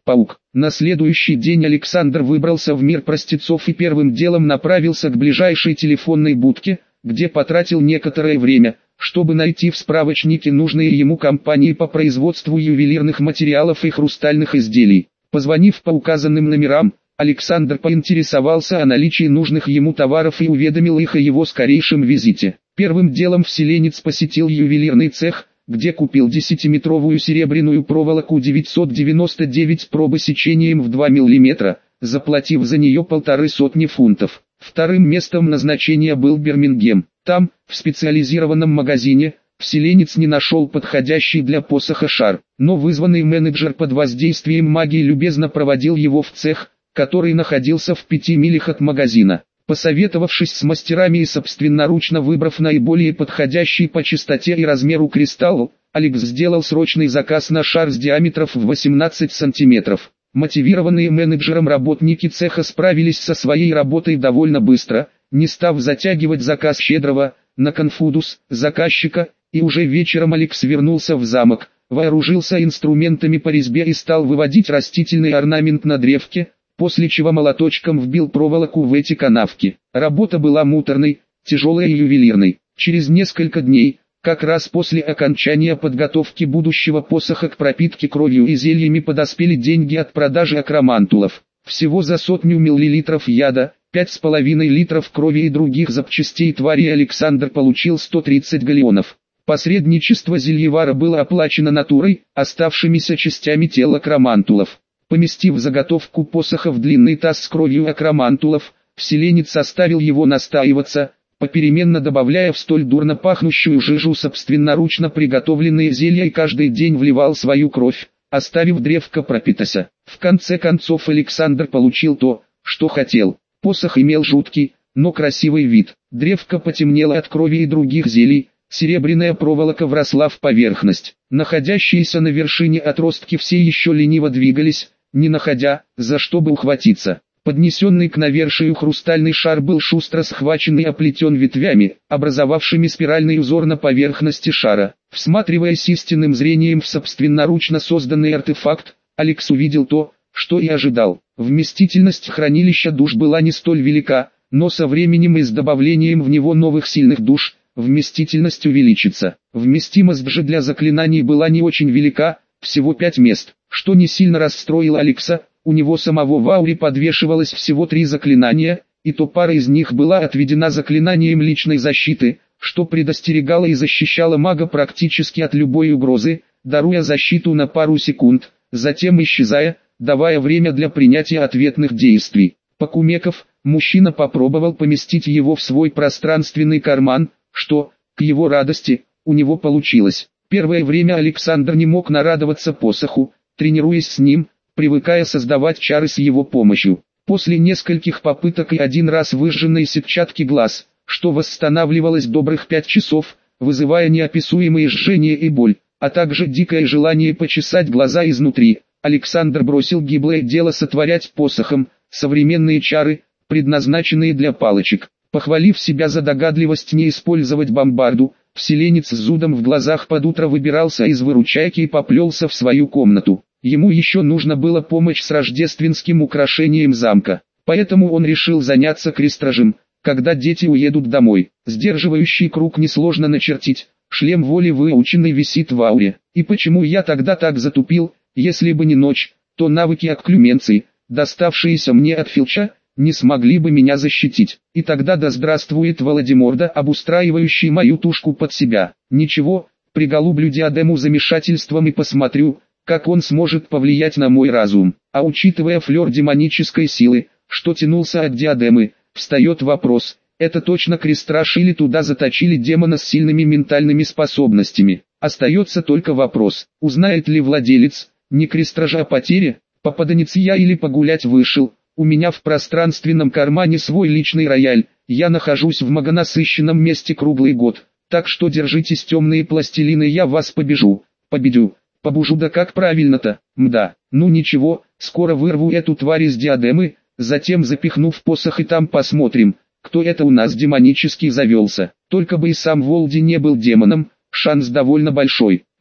Паук. На следующий день Александр выбрался в мир простецов и первым делом направился к ближайшей телефонной будке, где потратил некоторое время, чтобы найти в справочнике нужные ему компании по производству ювелирных материалов и хрустальных изделий. Позвонив по указанным номерам, Александр поинтересовался о наличии нужных ему товаров и уведомил их о его скорейшем визите. Первым делом вселенец посетил ювелирный цех, где купил десятиметровую серебряную проволоку девятьсот девяносто девять пробы сечением в два миллиметра, заплатив за нее полторы сотни фунтов. Вторым местом назначения был Бирмингем. Там, в специализированном магазине, вселенец не нашел подходящий для посоха шар, но вызванный менеджер под воздействием магии любезно проводил его в цех, который находился в пяти милях от магазина. Посоветовавшись с мастерами и собственноручно выбрав наиболее подходящий по частоте и размеру кристалл, Алекс сделал срочный заказ на шар с диаметром в восемнадцать сантиметров. Мотивированные менеджером работники цеха справились со своей работой довольно быстро, не став затягивать заказ щедрого, на конфудус, заказчика, и уже вечером Алекс вернулся в замок, вооружился инструментами по резьбе и стал выводить растительный орнамент на древке, после чего молоточком вбил проволоку в эти канавки. Работа была муторной, тяжелой и ювелирной. Через несколько дней, как раз после окончания подготовки будущего посоха к пропитке кровью и зельями, подоспели деньги от продажи акромантулов. Всего за сотню миллилитров яда, пять с половиной литров крови и других запчастей твари Александр получил сто тридцать галеонов. Посредничество зельевара было оплачено натурой, оставшимися частями тела акромантулов. Поместив заготовку посоха в длинный таз с кровью акромантулов, вселенец оставил его настаиваться, попеременно добавляя в столь дурно пахнущую жижу собственноручно приготовленные зелья и каждый день вливал свою кровь, оставив древко пропитаться. В конце концов Александр получил то, что хотел. Посох имел жуткий, но красивый вид. Древко потемнело от крови и других зелий, серебряная проволока вросла в поверхность. Находящиеся на вершине отростки все еще лениво двигались, не находя, за что бы ухватиться. Поднесенный к навершию хрустальный шар был шустро схвачен и оплетен ветвями, образовавшими спиральный узор на поверхности шара. Всматриваясь истинным зрением в собственноручно созданный артефакт, Алекс увидел то, что и ожидал. Вместительность хранилища душ была не столь велика, но со временем и с добавлением в него новых сильных душ, вместительность увеличится. Вместимость же для заклинаний была не очень велика, всего пять мест, что не сильно расстроило Алекса. У него самого в ауре подвешивалось всего три заклинания, и то пара из них была отведена заклинанием личной защиты, что предостерегало и защищало мага практически от любой угрозы, даруя защиту на пару секунд, затем исчезая, давая время для принятия ответных действий. Покумеков, мужчина попробовал поместить его в свой пространственный карман, что, к его радости, у него получилось. Первое время Александр не мог нарадоваться посоху, тренируясь с ним, привыкая создавать чары с его помощью. После нескольких попыток и один раз выжженной сетчатки глаз, что восстанавливалось добрых пять часов, вызывая неописуемые жжение и боль, а также дикое желание почесать глаза изнутри, Александр бросил гиблое дело сотворять посохом современные чары, предназначенные для палочек. Похвалив себя за догадливость не использовать бомбарду, вселенец с зудом в глазах под утро выбирался из выручайки и поплелся в свою комнату. Ему еще нужно было помочь с рождественским украшением замка, поэтому он решил заняться крестражем, когда дети уедут домой. Сдерживающий круг несложно начертить, шлем воли выученный висит в ауре. И почему я тогда так затупил, если бы не ночь, то навыки окклюменции, доставшиеся мне от Филча, не смогли бы меня защитить. И тогда да здравствует Володиморда, обустраивающий мою тушку под себя. Ничего, приголублю диадему замешательством и посмотрю, как он сможет повлиять на мой разум. А учитывая флер демонической силы, что тянулся от диадемы, встает вопрос, это точно крестраж или туда заточили демона с сильными ментальными способностями. Остается только вопрос, узнает ли владелец, не крестража о потере, попаданец я или погулять вышел. У меня в пространственном кармане свой личный рояль, я нахожусь в многонасыщенном месте круглый год, так что держитесь темные пластилины, я вас побежу, победю. Побужу, да как правильно-то, мда, ну ничего, скоро вырву эту тварь из диадемы, затем запихну в посох и там посмотрим, кто это у нас демонически завелся. Только бы и сам Волди не был демоном, шанс довольно большой,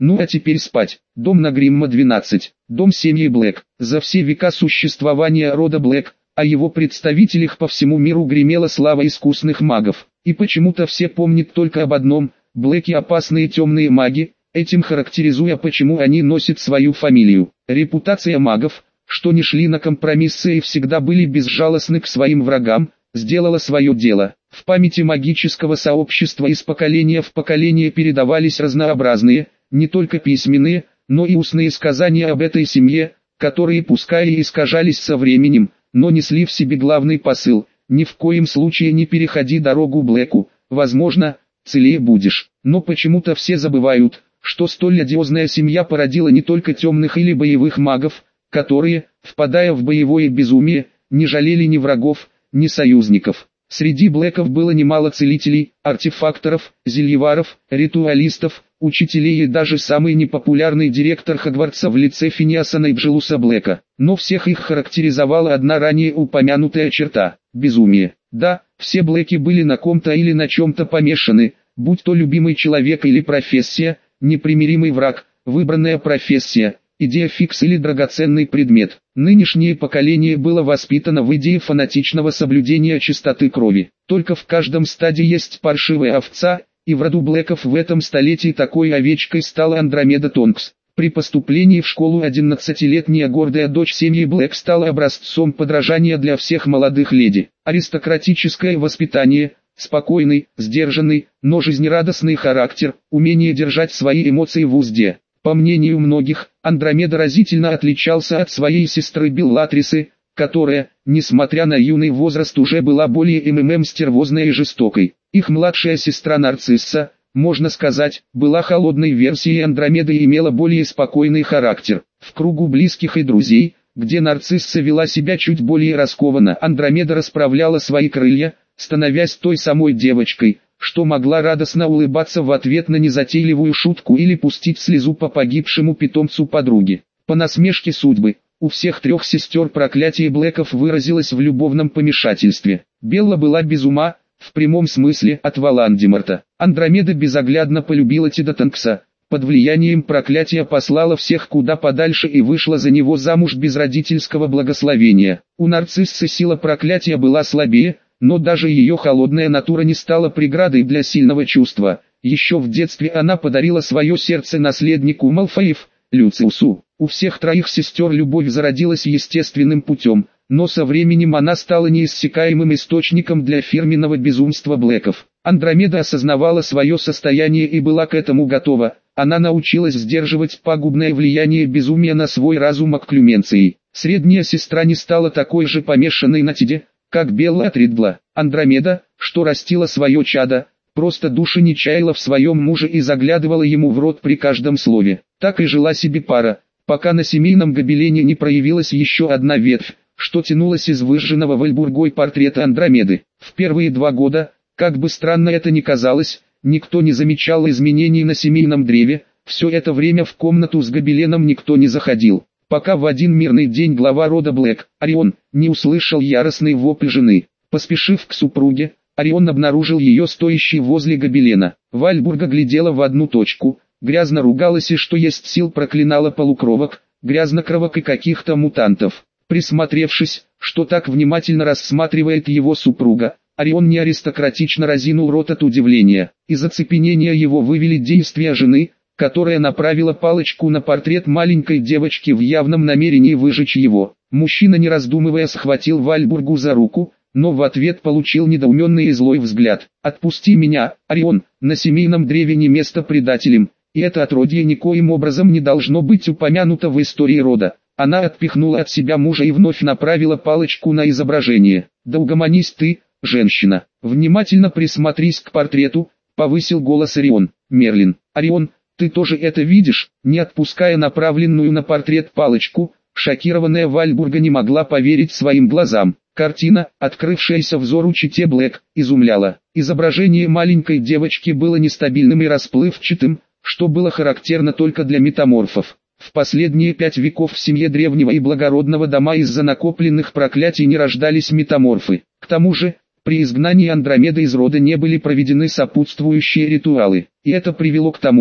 Ну а теперь спать. Дом на Гримма двенадцать. Дом семьи Блэк. За все века существования рода Блэк, о его представителях по всему миру гремела слава искусных магов. И почему-то все помнят только об одном: Блэки опасные темные маги, этим характеризуя, почему они носят свою фамилию. Репутация магов, что не шли на компромиссы и всегда были безжалостны к своим врагам, сделала свое дело. В памяти магического сообщества из поколения в поколение передавались разнообразные, не только письменные, но и устные сказания об этой семье, которые пускай и искажались со временем, но несли в себе главный посыл: ни в коем случае не переходи дорогу Блэку, возможно, целее будешь. Но почему-то все забывают, что столь одиозная семья породила не только темных или боевых магов, которые, впадая в боевое безумие, не жалели ни врагов, ни союзников. Среди Блэков было немало целителей, артефакторов, зельеваров, ритуалистов, учителей и даже самый непопулярный директор Хогвартса в лице Финиаса Найджелуса Блэка. Но всех их характеризовала одна ранее упомянутая черта – безумие. Да, все Блэки были на ком-то или на чем-то помешаны, будь то любимый человек или профессия, непримиримый враг, выбранная профессия, идея фикс или драгоценный предмет. Нынешнее поколение было воспитано в идее фанатичного соблюдения чистоты крови. Только в каждом стаде есть паршивая овца, и в роду Блэков в этом столетии такой овечкой стала Андромеда Тонкс. При поступлении в школу одиннадцатилетняя гордая дочь семьи Блэк стала образцом подражания для всех молодых леди. Аристократическое воспитание, спокойный, сдержанный, но жизнерадостный характер, умение держать свои эмоции в узде. По мнению многих, Андромеда разительно отличался от своей сестры Беллатрисы, которая, несмотря на юный возраст, уже была более МММ стервозной и жестокой. Их младшая сестра Нарцисса, можно сказать, была холодной версией Андромеды и имела более спокойный характер. В кругу близких и друзей, где Нарцисса вела себя чуть более раскованно, Андромеда расправляла свои крылья, становясь той самой девочкой, что могла радостно улыбаться в ответ на незатейливую шутку или пустить слезу по погибшему питомцу подруги. По насмешке судьбы, у всех трех сестер проклятие Блэков выразилось в любовном помешательстве. Белла была без ума, в прямом смысле, от Волан-де-Морта. Андромеда безоглядно полюбила Теда Тонкса, под влиянием проклятия послала всех куда подальше и вышла за него замуж без родительского благословения. У Нарциссы сила проклятия была слабее, но даже ее холодная натура не стала преградой для сильного чувства. Еще в детстве она подарила свое сердце наследнику Малфоев, Люциусу. У всех троих сестер любовь зародилась естественным путем, но со временем она стала неиссякаемым источником для фирменного безумства Блэков. Андромеда осознавала свое состояние и была к этому готова. Она научилась сдерживать пагубное влияние безумия на свой разум окклюменцией. Средняя сестра не стала такой же помешанной на Теде, как Белла Тридла. Андромеда, что растила свое чадо, просто души не чаяла в своем муже и заглядывала ему в рот при каждом слове. Так и жила себе пара, пока на семейном гобелене не проявилась еще одна ветвь, что тянулась из выжженного вальбургой портрета Андромеды. В первые два года, как бы странно это ни казалось, никто не замечал изменений на семейном древе, все это время в комнату с гобеленом никто не заходил. Пока в один мирный день глава рода Блэк, Орион, не услышал яростный вопль жены. Поспешив к супруге, Орион обнаружил ее стоящей возле гобелена. Вальбурга глядела в одну точку, грязно ругалась и что есть сил проклинала полукровок, грязнокровок и каких-то мутантов. Присмотревшись, что так внимательно рассматривает его супруга, Орион не аристократично разинул рот от удивления. Из оцепенения его вывели действия жены, которая направила палочку на портрет маленькой девочки в явном намерении выжечь его. Мужчина, не раздумывая, схватил Вальбургу за руку, но в ответ получил недоуменный и злой взгляд. «Отпусти меня, Орион, на семейном древе не место предателям, и это отродье никоим образом не должно быть упомянуто в истории рода». Она отпихнула от себя мужа и вновь направила палочку на изображение. «Да угомонись ты, женщина, внимательно присмотрись к портрету», — повысил голос Орион. «Мерлин, Орион, ты тоже это видишь?» Не отпуская направленную на портрет палочку, шокированная Вальбурга не могла поверить своим глазам. Картина, открывшаяся взору чете Блэк, изумляла. Изображение маленькой девочки было нестабильным и расплывчатым, что было характерно только для метаморфов. В последние пять веков в семье древнего и благородного дома из-за накопленных проклятий не рождались метаморфы. К тому же, при изгнании Андромеды из рода не были проведены сопутствующие ритуалы. И это привело к тому,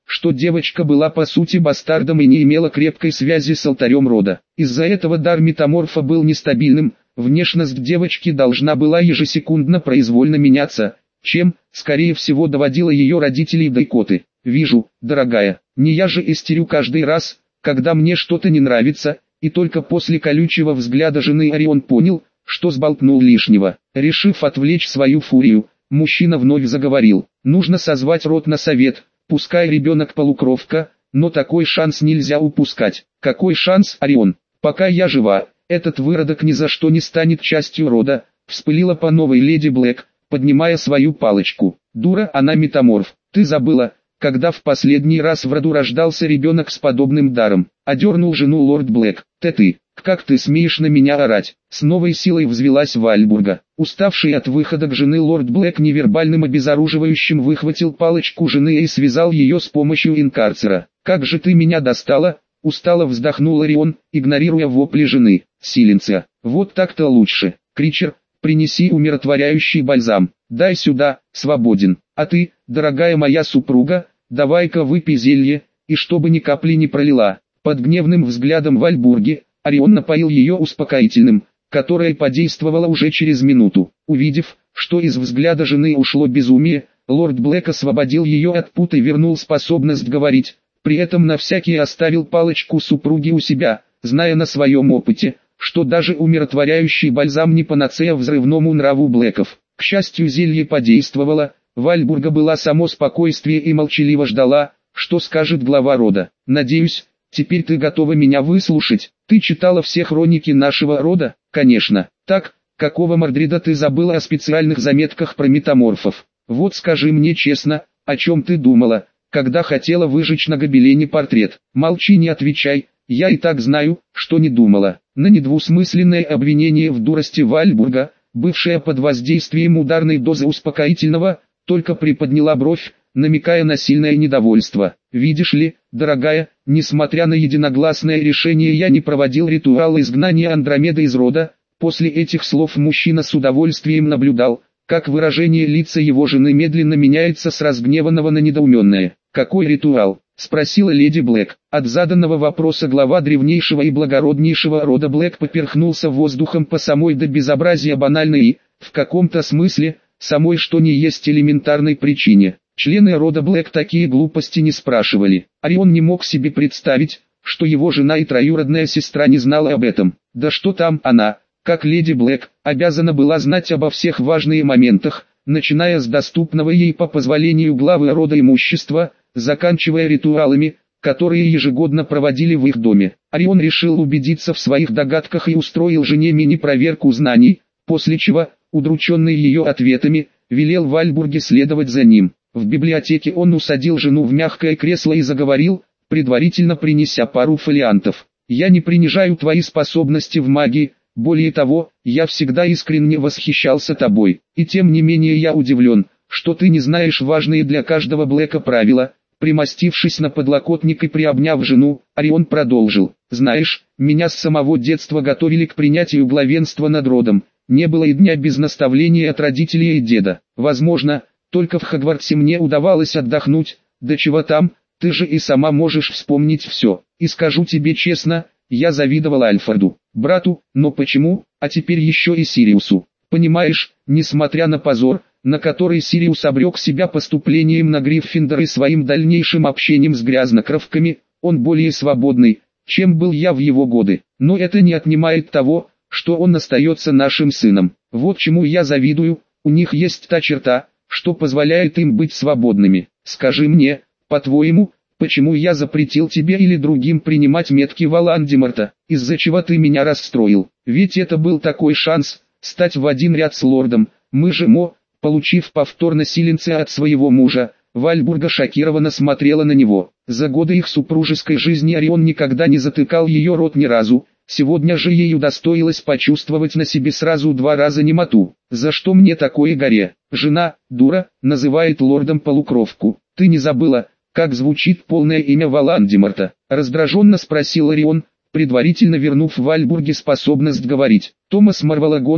что девочка была по сути бастардом и не имела крепкой связи с алтарем рода. Из-за этого дар метаморфа был нестабильным, внешность девочки должна была ежесекундно произвольно меняться, чем, скорее всего, доводила ее родителей до икоты. «Вижу, дорогая, не я же истерю каждый раз, когда мне что-то не нравится», и только после колючего взгляда жены Орион понял, что сболтнул лишнего. Решив отвлечь свою фурию, мужчина вновь заговорил. «Нужно созвать род на совет, пускай ребенок полукровка, но такой шанс нельзя упускать». «Какой шанс, Орион? Пока я жива, этот выродок ни за что не станет частью рода», вспылила по новой леди Блэк, поднимая свою палочку. «Дура, она метаморф. Ты забыла, когда в последний раз в роду рождался ребенок с подобным даром?» Одернул жену лорд Блэк. «Ты ты, как ты смеешь на меня орать?» С новой силой взвелась Вальбурга. Уставший от выходок жены лорд Блэк невербальным обезоруживающим выхватил палочку жены и связал ее с помощью инкарцера. «Как же ты меня достала!» Устало вздохнул Орион, игнорируя вопли жены. «Силенция, вот так-то лучше. Кричер, принеси умиротворяющий бальзам. Дай сюда, свободен. А ты, дорогая моя супруга, давай-ка выпей зелье, и чтобы ни капли не пролила». Под гневным взглядом Вальбурги, Орион напоил ее успокоительным, которое подействовало уже через минуту. Увидев, что из взгляда жены ушло безумие, лорд Блэк освободил ее от пут и вернул способность говорить, при этом на всякий оставил палочку супруги у себя, зная на своем опыте, что даже умиротворяющий бальзам не панацея взрывному нраву Блэков. К счастью, зелье подействовало, Вальбурга была само спокойствие и молчаливо ждала, что скажет глава рода. «Надеюсь, теперь ты готова меня выслушать. Ты читала все хроники нашего рода?» «Конечно. Так, какого мордрида ты забыла о специальных заметках про метаморфов? Вот скажи мне честно, о чем ты думала, когда хотела выжечь на гобелене портрет?» «Молчи, не отвечай, я и так знаю, что не думала». На недвусмысленное обвинение в дурости Вальбурга, бывшая под воздействием ударной дозы успокоительного, только приподняла бровь, намекая на сильное недовольство. «Видишь ли, дорогая, несмотря на единогласное решение, я не проводил ритуал изгнания Андромеды из рода». После этих слов мужчина с удовольствием наблюдал, как выражение лица его жены медленно меняется с разгневанного на недоуменное. «Какой ритуал?» — спросила леди Блэк. От заданного вопроса глава древнейшего и благороднейшего рода Блэк поперхнулся воздухом по самой до безобразия банальной и, в каком-то смысле, самой что ни есть элементарной причине. Члены рода Блэк такие глупости не спрашивали. Орион не мог себе представить, что его жена и троюродная сестра не знала об этом. Да что там она, как леди Блэк, обязана была знать обо всех важных моментах, начиная с доступного ей по позволению главы рода имущества, заканчивая ритуалами, которые ежегодно проводили в их доме. Орион решил убедиться в своих догадках и устроил жене мини-проверку знаний, после чего, удрученный ее ответами, велел Вальбурге следовать за ним. В библиотеке он усадил жену в мягкое кресло и заговорил, предварительно принеся пару фолиантов. «Я не принижаю твои способности в магии, более того, я всегда искренне восхищался тобой, и тем не менее я удивлен, что ты не знаешь важные для каждого Блэка правила». Примостившись на подлокотник и приобняв жену, Орион продолжил. «Знаешь, меня с самого детства готовили к принятию главенства над родом, не было и дня без наставления от родителей и деда. Возможно, только в Хогвартсе мне удавалось отдохнуть, да чего там, ты же и сама можешь вспомнить все. И скажу тебе честно, я завидовал Альфреду, брату, но почему, а теперь еще и Сириусу. Понимаешь, несмотря на позор, на который Сириус обрек себя поступлением на Гриффиндор и своим дальнейшим общением с грязнокровками, он более свободный, чем был я в его годы. Но это не отнимает того, что он остается нашим сыном. Вот чему я завидую, у них есть та черта, что позволяет им быть свободными. Скажи мне, по-твоему, почему я запретил тебе или другим принимать метки Волан-де-Морта, из-за чего ты меня расстроил? Ведь это был такой шанс, стать в один ряд с лордом, мы же мо... Получив повторно силенца от своего мужа, Вальбурга шокированно смотрела на него. За годы их супружеской жизни Орион никогда не затыкал ее рот ни разу, сегодня же ей удостоилось почувствовать на себе сразу два раза немоту. «За что мне такое горе? Жена, дура, называет лордом полукровку. Ты не забыла, как звучит полное имя Волан-де-Морта?» Раздраженно спросил Орион, предварительно вернув Вальбурге способность говорить. «Томас Марвалагонт,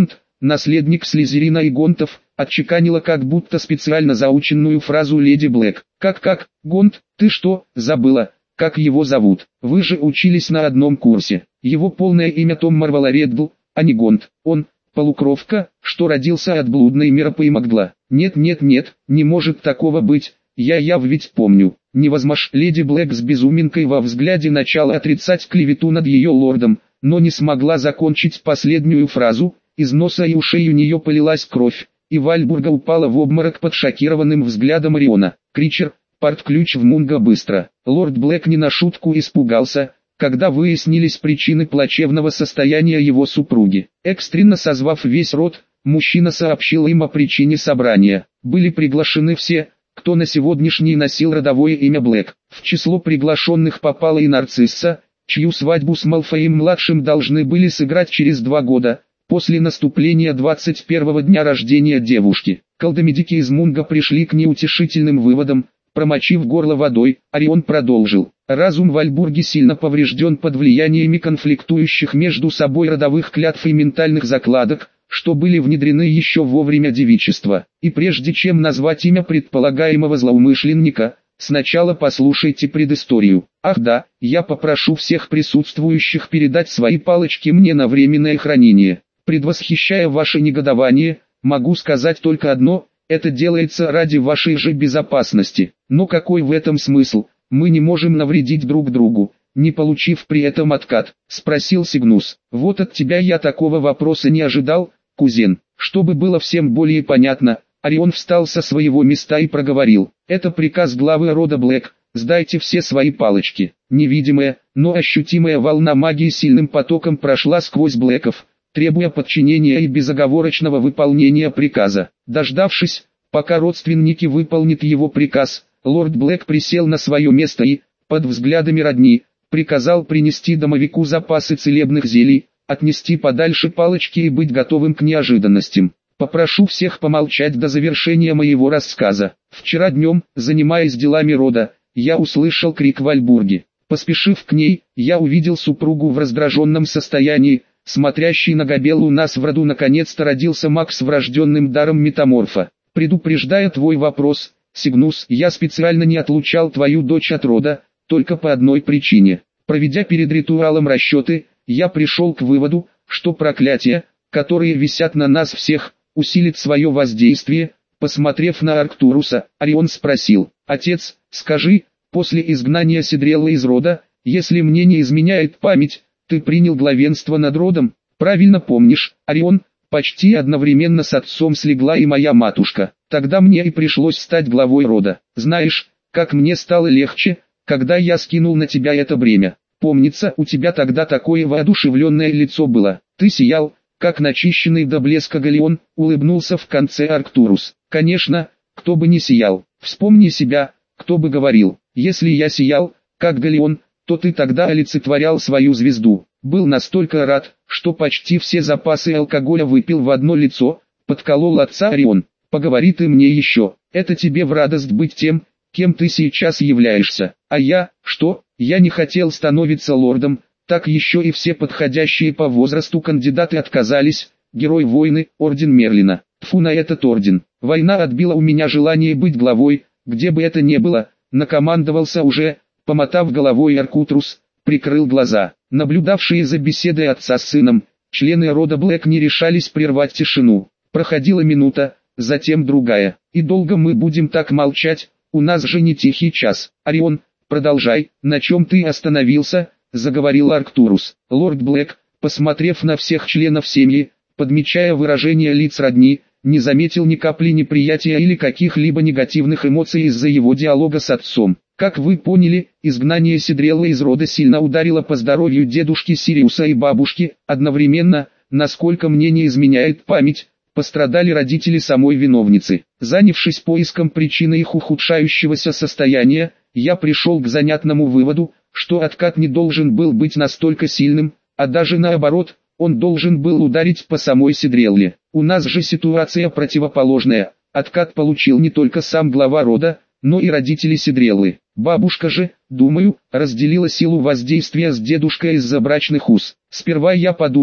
наследник Слизерина и Гонтов, отчеканила как будто специально заученную фразу леди Блэк. «Как-как, Гонт, ты что, забыла, как его зовут? Вы же учились на одном курсе. Его полное имя Том Марвелла Реддл, а не Гонт. Он, полукровка, что родился от блудной Миропы и Магла. Нет-нет-нет, не может такого быть, я-я ведь помню». Невозмож леди Блэк с безуминкой во взгляде начала отрицать клевету над ее лордом, но не смогла закончить последнюю фразу, из носа и ушей у нее полилась кровь, и Вальбурга упала в обморок под шокированным взглядом Ориона. «Кричер, порт-ключ в Мунго быстро». Лорд Блэк не на шутку испугался, когда выяснились причины плачевного состояния его супруги. Экстренно созвав весь род, мужчина сообщил им о причине собрания. Были приглашены все, кто на сегодняшний носил родовое имя Блэк. В число приглашенных попала и Нарцисса, чью свадьбу с Малфоем-младшим должны были сыграть через два года, после наступления двадцать первого дня рождения девушки. Колдомедики из Мунго пришли к неутешительным выводам. Промочив горло водой, Орион продолжил. Разум Вальбурги сильно поврежден под влияниями конфликтующих между собой родовых клятв и ментальных закладок, что были внедрены еще во время девичества. И прежде чем назвать имя предполагаемого злоумышленника, сначала послушайте предысторию. Ах да, я попрошу всех присутствующих передать свои палочки мне на временное хранение. Предвосхищая ваше негодование, могу сказать только одно: это делается ради вашей же безопасности. Но какой в этом смысл? Мы не можем навредить друг другу, не получив при этом откат, спросил Сигнус. Вот от тебя я такого вопроса не ожидал, кузен. Чтобы было всем более понятно, Орион встал со своего места и проговорил. Это приказ главы рода Блэк, сдайте все свои палочки. Невидимая, но ощутимая волна магии сильным потоком прошла сквозь Блэков, требуя подчинения и безоговорочного выполнения приказа. Дождавшись, пока родственники выполнят его приказ, лорд Блэк присел на свое место и, под взглядами родни, приказал принести домовику запасы целебных зелий, отнести подальше палочки и быть готовым к неожиданностям. Попрошу всех помолчать до завершения моего рассказа. Вчера днем, занимаясь делами рода, я услышал крик Вальбурги. Поспешив к ней, я увидел супругу в раздраженном состоянии, смотрящий на Габеллу. У нас в роду наконец-то родился маг с врожденным даром метаморфа. Предупреждая твой вопрос, Сигнус, я специально не отлучал твою дочь от рода, только по одной причине. Проведя перед ритуалом расчеты, я пришел к выводу, что проклятия, которые висят на нас всех, усилит свое воздействие. Посмотрев на Арктуруса, Орион спросил: «Отец, скажи, после изгнания Сидрелла из рода, если мне не изменяет память, ты принял главенство над родом?» «Правильно помнишь, Орион, почти одновременно с отцом слегла и моя матушка. Тогда мне и пришлось стать главой рода. Знаешь, как мне стало легче, когда я скинул на тебя это бремя. Помнится, у тебя тогда такое воодушевленное лицо было. Ты сиял, как начищенный до блеска галеон», — улыбнулся в конце Арктурус. «Конечно, кто бы не сиял. Вспомни себя, кто бы говорил: если я сиял, как галеон, то ты тогда олицетворял свою звезду». Был настолько рад, что почти все запасы алкоголя выпил в одно лицо, подколол отца Орион. «Поговори ты мне еще, это тебе в радость быть тем, кем ты сейчас являешься. А я, что, я не хотел становиться лордом, так еще и все подходящие по возрасту кандидаты отказались. Герой войны, орден Мерлина. Тьфу на этот орден. Война отбила у меня желание быть главой, где бы это ни было. Накомандовался уже». Помотав головой, Арктурус прикрыл глаза. Наблюдавшие за беседой отца с сыном, члены рода Блэк не решались прервать тишину. Проходила минута, затем другая. «И долго мы будем так молчать? У нас же не тихий час. Орион, продолжай, на чем ты остановился?» — заговорил Арктурус. Лорд Блэк, посмотрев на всех членов семьи, подмечая выражение лиц родни, не заметил ни капли неприятия или каких-либо негативных эмоций из-за его диалога с отцом. Как вы поняли, изгнание Сидрелла из рода сильно ударило по здоровью дедушки Сириуса и бабушки. Одновременно, насколько мне не изменяет память, пострадали родители самой виновницы. Занявшись поиском причины их ухудшающегося состояния, я пришел к занятному выводу, что откат не должен был быть настолько сильным, а даже наоборот, он должен был ударить по самой Сидрелле. У нас же ситуация противоположная. Откат получил не только сам глава рода, но и родители Сидреллы. Бабушка же, думаю, разделила силу воздействия с дедушкой из-за брачных уз. Сперва я подумал,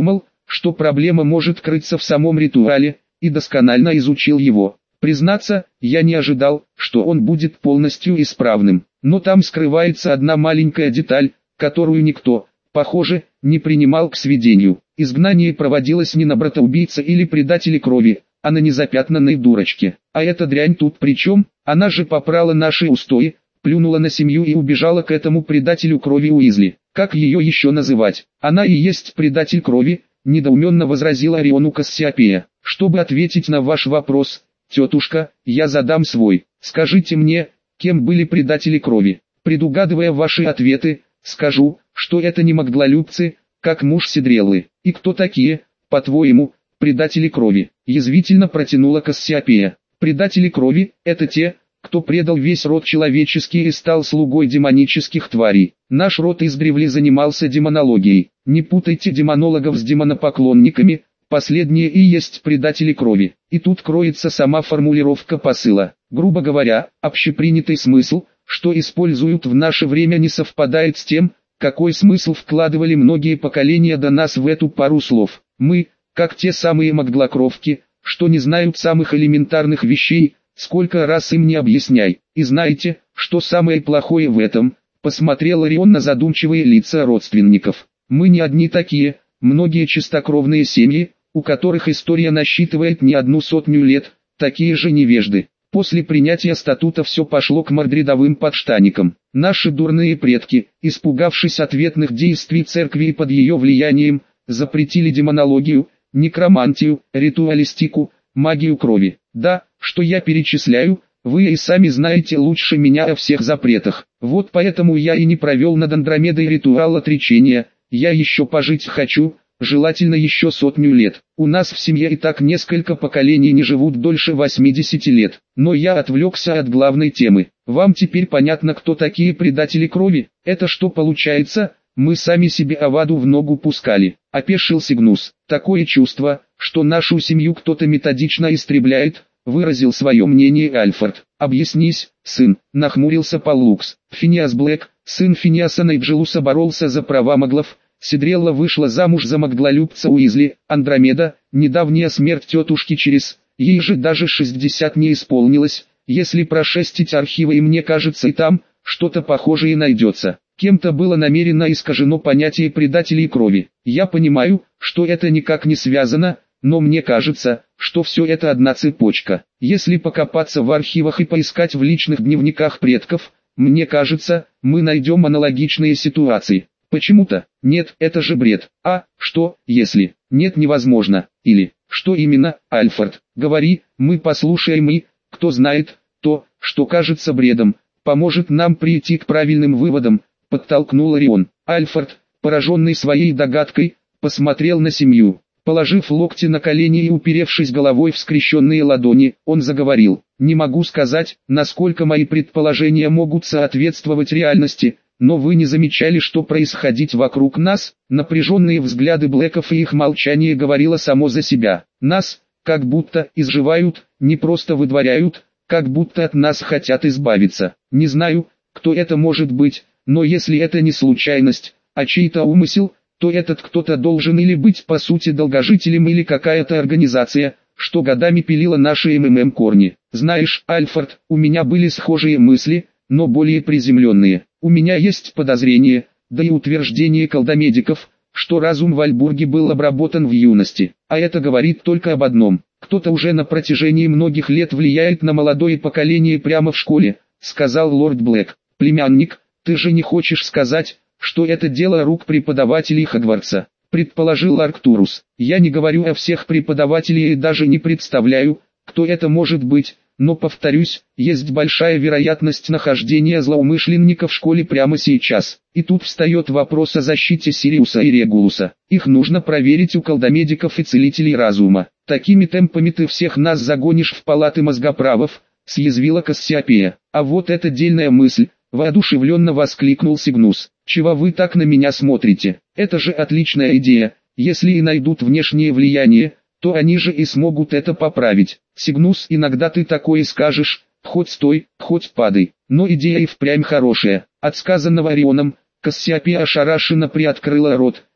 что проблема может крыться в самом ритуале, и досконально изучил его. Признаться, я не ожидал, что он будет полностью исправным. Но там скрывается одна маленькая деталь, которую никто, похоже, не принимал к сведению. Изгнание проводилось не на братоубийце или предателе крови, а на незапятнанной дурочке. А эта дрянь тут при чем? Она же попрала наши устои, плюнула на семью и убежала к этому предателю крови Уизли. Как ее еще называть? Она и есть предатель крови, недоуменно возразила Ориону Кассиопея. Чтобы ответить на ваш вопрос, тетушка, я задам свой. Скажите мне, кем были предатели крови? Предугадывая ваши ответы, скажу, что это не магдалюбцы, как муж Сидреллы. И кто такие, по-твоему, предатели крови? Язвительно протянула Кассиопея. Предатели крови – это те, кто предал весь род человеческий и стал слугой демонических тварей. Наш род издревле занимался демонологией. Не путайте демонологов с демонопоклонниками, последние и есть предатели крови. И тут кроется сама формулировка посыла. Грубо говоря, общепринятый смысл, что используют в наше время, не совпадает с тем, какой смысл вкладывали многие поколения до нас в эту пару слов. Мы, как те самые магдалокровки, что не знают самых элементарных вещей, сколько раз им не объясняй. И знаете, что самое плохое в этом? Посмотрел Орион на задумчивые лица родственников. Мы не одни такие, многие чистокровные семьи, у которых история насчитывает не одну сотню лет, такие же невежды. После принятия статута все пошло к мордридовым подштаникам. Наши дурные предки, испугавшись ответных действий церкви и под ее влиянием, запретили демонологию, некромантию, ритуалистику, магию крови. Да, что я перечисляю, вы и сами знаете лучше меня о всех запретах. Вот поэтому я и не провел над Андромедой ритуал отречения, я еще пожить хочу, желательно еще сотню лет. У нас в семье и так несколько поколений не живут дольше восьмидесяти лет. Но я отвлекся от главной темы. Вам теперь понятно, кто такие предатели крови? Это что получается? Мы сами себе оваду в ногу пускали. Опешил Сигнус. Такое чувство, что нашу семью кто-то методично истребляет, выразил свое мнение Альфред. Объяснись, сын, нахмурился Паллукс. Финиас Блэк, сын Финиаса Найджелуса, боролся за права маглов. Сидрелла вышла замуж за магдалюбца Уизли. Андромеда, недавняя смерть тетушки через, ей же даже шестьдесят не исполнилось. Если прошерстить архивы, и мне кажется, и там что-то похожее найдется. Кем-то было намеренно искажено понятие предателей крови. Я понимаю, что это никак не связано, но мне кажется, что все это одна цепочка. Если покопаться в архивах и поискать в личных дневниках предков, мне кажется, мы найдем аналогичные ситуации. Почему-то, нет, это же бред. А, что, если, нет, невозможно, или, что именно, Альфред, говори, мы послушаем и, кто знает, то, что кажется бредом, поможет нам прийти к правильным выводам, подтолкнул Орион. Альфред, пораженный своей догадкой, посмотрел на семью. Положив локти на колени и уперевшись головой в скрещенные ладони, он заговорил. Не могу сказать, насколько мои предположения могут соответствовать реальности, но вы не замечали, что происходит вокруг нас? Напряженные взгляды Блэков и их молчание говорило само за себя. Нас, как будто, изживают, не просто выдворяют, как будто от нас хотят избавиться. Не знаю, кто это может быть, но если это не случайность, а чей-то умысел, то этот кто-то должен или быть по сути долгожителем, или какая-то организация, что годами пилила наши МММ корни. Знаешь, Альфред, у меня были схожие мысли, но более приземленные. У меня есть подозрение, да и утверждение колдомедиков, что разум в Альбурге был обработан в юности. А это говорит только об одном. Кто-то уже на протяжении многих лет влияет на молодое поколение прямо в школе, сказал лорд Блэк. Племянник, ты же не хочешь сказать, что это дело рук преподавателей Хогвартса, предположил Арктурус. Я не говорю о всех преподавателях и даже не представляю, кто это может быть, но повторюсь, есть большая вероятность нахождения злоумышленника в школе прямо сейчас. И тут встает вопрос о защите Сириуса и Регулуса. Их нужно проверить у колдомедиков и целителей разума. Такими темпами ты всех нас загонишь в палаты мозгоправов, съязвила Кассиопея. А вот эта дельная мысль, воодушевленно воскликнул Сигнус. Чего вы так на меня смотрите? Это же отличная идея. Если и найдут внешнее влияние, то они же и смогут это поправить. Сигнус, иногда ты такое скажешь, хоть стой, хоть падай. Но идея и впрямь хорошая. От сказанного Орионом, Кассиопея ошарашенно приоткрыла рот,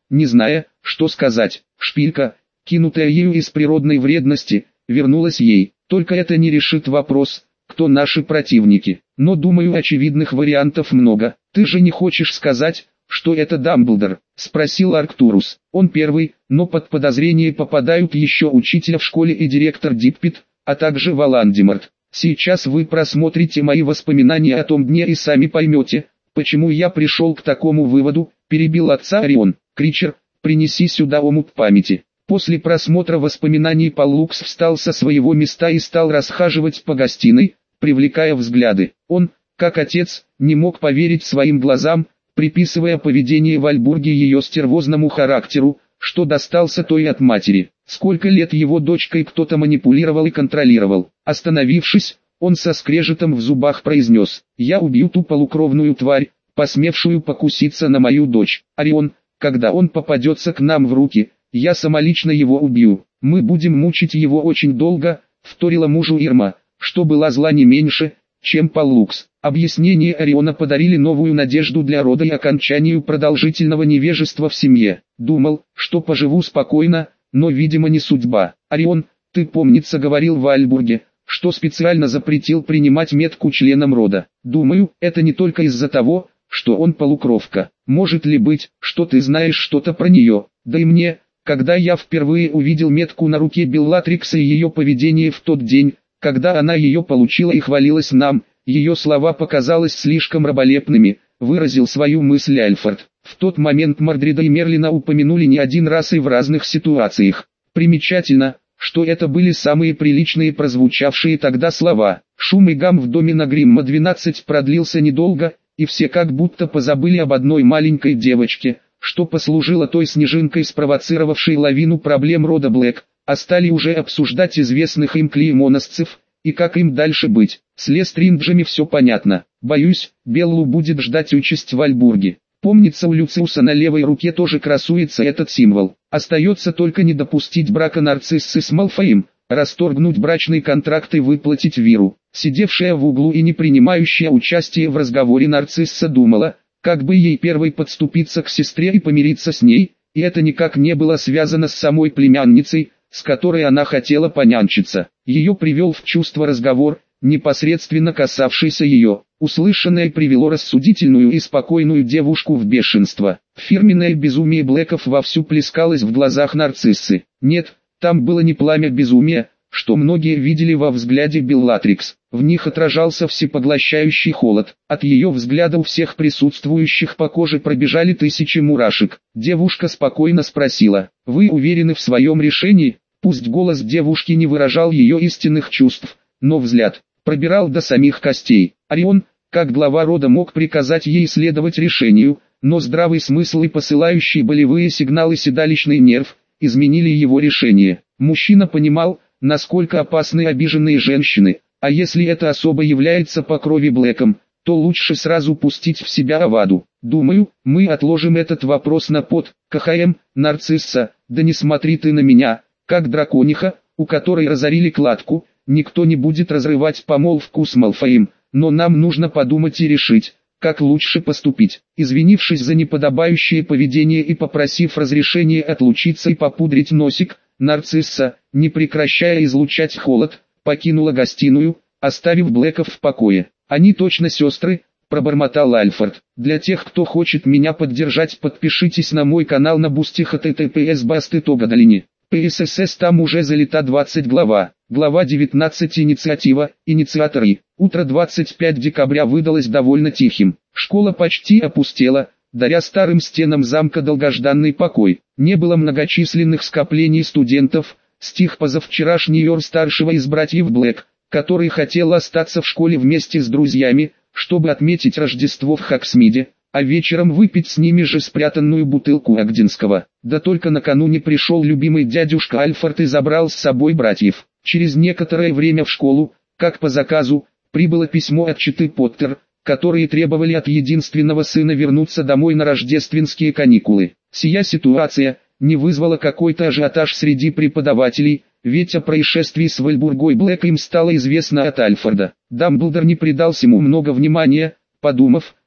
не зная, что сказать. Шпилька, кинутая ею из природной вредности, вернулась ей. Только это не решит вопрос, кто наши противники. Но думаю, очевидных вариантов много. Ты же не хочешь сказать, что это Дамблдор? Спросил Арктурус. Он первый, но под подозрение попадают еще учителя в школе и директор Диппет, а также Волан-де-Морт. Сейчас вы просмотрите мои воспоминания о том дне и сами поймете, почему я пришел к такому выводу, перебил отца Орион. Кричер, принеси сюда омут памяти. После просмотра воспоминаний Паллукс встал со своего места и стал расхаживать по гостиной, привлекая взгляды. Он, как отец, не мог поверить своим глазам, приписывая поведение Вальбурги ее стервозному характеру, что достался той от матери. Сколько лет его дочкой кто-то манипулировал и контролировал. Остановившись, он со скрежетом в зубах произнес: «Я убью ту полукровную тварь, посмевшую покуситься на мою дочь. Орион, когда он попадется к нам в руки, я самолично его убью. Мы будем мучить его очень долго», — вторила мужу Ирма, что была зла не меньше, чем Паллукс. Объяснения Ориона подарили новую надежду для рода и окончанию продолжительного невежества в семье. Думал, что поживу спокойно, но видимо не судьба. Орион, ты, помнится, говорил Вальбурге, что специально запретил принимать метку членам рода. Думаю, это не только из-за того, что он полукровка. Может ли быть, что ты знаешь что-то про нее? Да и мне, когда я впервые увидел метку на руке Беллатрикса и ее поведение в тот день, когда она ее получила и хвалилась нам, ее слова показалось слишком раболепными, выразил свою мысль Альфред. В тот момент Мордрида и Мерлина упомянули не один раз и в разных ситуациях. Примечательно, что это были самые приличные прозвучавшие тогда слова. Шум и гам в доме на Гримма двенадцать продлился недолго, и все как будто позабыли об одной маленькой девочке, что послужило той снежинкой, спровоцировавшей лавину проблем рода Блэк, а стали уже обсуждать известных им клеймоносцев, и как им дальше быть. С Лестринджами все понятно. Боюсь, Беллу будет ждать участь в Вальбурге. Помнится, у Люциуса на левой руке тоже красуется этот символ. Остается только не допустить брака Нарциссы с Малфоем, расторгнуть брачный контракт и выплатить Виру. Сидевшая в углу и не принимающая участие в разговоре Нарцисса думала, как бы ей первой подступиться к сестре и помириться с ней, и это никак не было связано с самой племянницей, с которой она хотела понянчиться. Ее привел в чувство разговор, непосредственно касавшийся ее. Услышанное привело рассудительную и спокойную девушку в бешенство. Фирменное безумие Блэков вовсю плескалось в глазах Нарциссы. Нет, там было не пламя безумия, что многие видели во взгляде Беллатрикс. В них отражался всепоглощающий холод. От ее взгляда у всех присутствующих по коже пробежали тысячи мурашек. Девушка спокойно спросила: «Вы уверены в своем решении?» Пусть голос девушки не выражал ее истинных чувств, но взгляд пробирал до самих костей. Орион, как глава рода, мог приказать ей следовать решению, но здравый смысл и посылающие болевые сигналы седалищный нерв изменили его решение. Мужчина понимал, насколько опасны обиженные женщины, а если эта особа является по крови Блэком, то лучше сразу пустить в себя Аваду. Думаю, мы отложим этот вопрос на под, КХМ, Нарцисса, да не смотри ты на меня, как дракониха, у которой разорили кладку. Никто не будет разрывать помолвку с Малфоем, но нам нужно подумать и решить, как лучше поступить. Извинившись за неподобающее поведение и попросив разрешения отлучиться и попудрить носик, Нарцисса, не прекращая излучать холод, покинула гостиную, оставив Блэков в покое. «Они точно сестры», — пробормотал Альфред. «Для тех, кто хочет меня поддержать, подпишитесь на мой канал на Бусти, https басты тогодалини. ПСС, там уже залита двадцать глава. Глава девятнадцать. Инициатива, инициаторы. Утро двадцать пятого декабря выдалось довольно тихим. Школа почти опустела, даря старым стенам замка долгожданный покой. Не было многочисленных скоплений студентов, стих позавчерашний Йор старшего из братьев Блэк, который хотел остаться в школе вместе с друзьями, чтобы отметить Рождество в Хоксмиде, а вечером выпить с ними же спрятанную бутылку Агдинского. Да только накануне пришел любимый дядюшка Альфред и забрал с собой братьев. Через некоторое время в школу, как по заказу, прибыло письмо от Читы Поттер, которые требовали от единственного сына вернуться домой на рождественские каникулы. Сия ситуация не вызвала какой-то ажиотаж среди преподавателей, ведь о происшествии с Вальбургой Блэк им стало известно от Альфреда. Дамблдор не придал всему много внимания, подумав,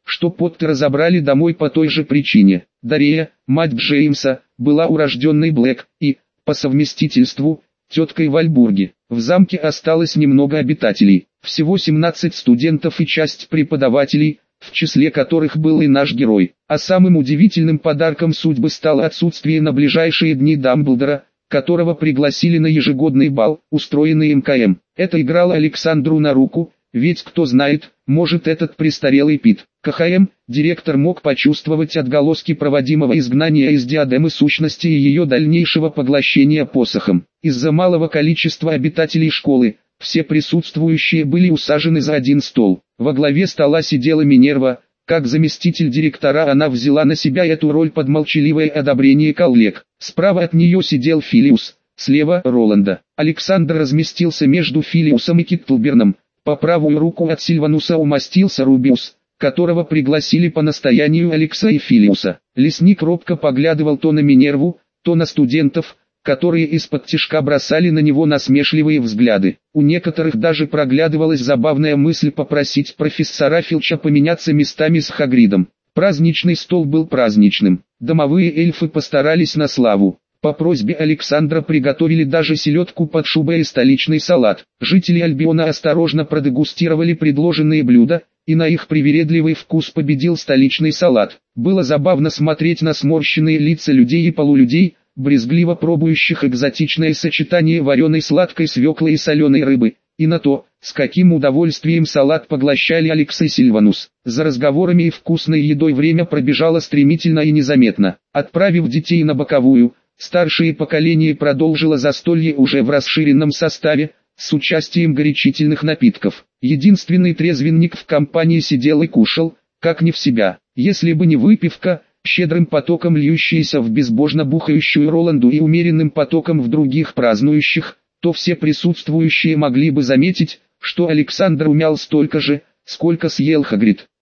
что Поттера забрали домой по той же причине. Дария, мать Джеймса, была урожденной Блэк и, по совместительству, теткой в Альбурге. В замке осталось немного обитателей, всего семнадцать студентов и часть преподавателей, в числе которых был и наш герой. А самым удивительным подарком судьбы стало отсутствие на ближайшие дни Дамблдора, которого пригласили на ежегодный бал, устроенный эм ка эм. Это играло Александру на руку, ведь кто знает, может этот престарелый Пит ка ха эм, директор, мог почувствовать отголоски проводимого изгнания из Диадемы сущности и ее дальнейшего поглощения посохом. Из-за малого количества обитателей школы, все присутствующие были усажены за один стол. Во главе стола сидела Минерва. Как заместитель директора она взяла на себя эту роль под молчаливое одобрение коллег. Справа от нее сидел Филиус, слева Роланда. Александр разместился между Филиусом и Киттлберном. По правую руку от Сильвануса умостился Рубиус, которого пригласили по настоянию Алекса и Филиуса. Лесник робко поглядывал то на Минерву, то на студентов, которые из-под тишка бросали на него насмешливые взгляды. У некоторых даже проглядывалась забавная мысль попросить профессора Филча поменяться местами с Хагридом. Праздничный стол был праздничным. Домовые эльфы постарались на славу. По просьбе Александра приготовили даже селедку под шубой и столичный салат. Жители Альбиона осторожно продегустировали предложенные блюда, и на их привередливый вкус победил столичный салат. Было забавно смотреть на сморщенные лица людей и полулюдей, брезгливо пробующих экзотичное сочетание вареной сладкой свеклы и соленой рыбы, и на то, с каким удовольствием салат поглощали Алекс и Сильванус. За разговорами и вкусной едой время пробежало стремительно и незаметно. Отправив детей на боковую, старшее поколение продолжило застолье уже в расширенном составе, с участием горячительных напитков. Единственный трезвенник в компании сидел и кушал, как не в себя. Если бы не выпивка, щедрым потоком льющаяся в безбожно бухающую Роланду и умеренным потоком в других празднующих, то все присутствующие могли бы заметить, что Александр умял столько же, сколько съел Хагрид.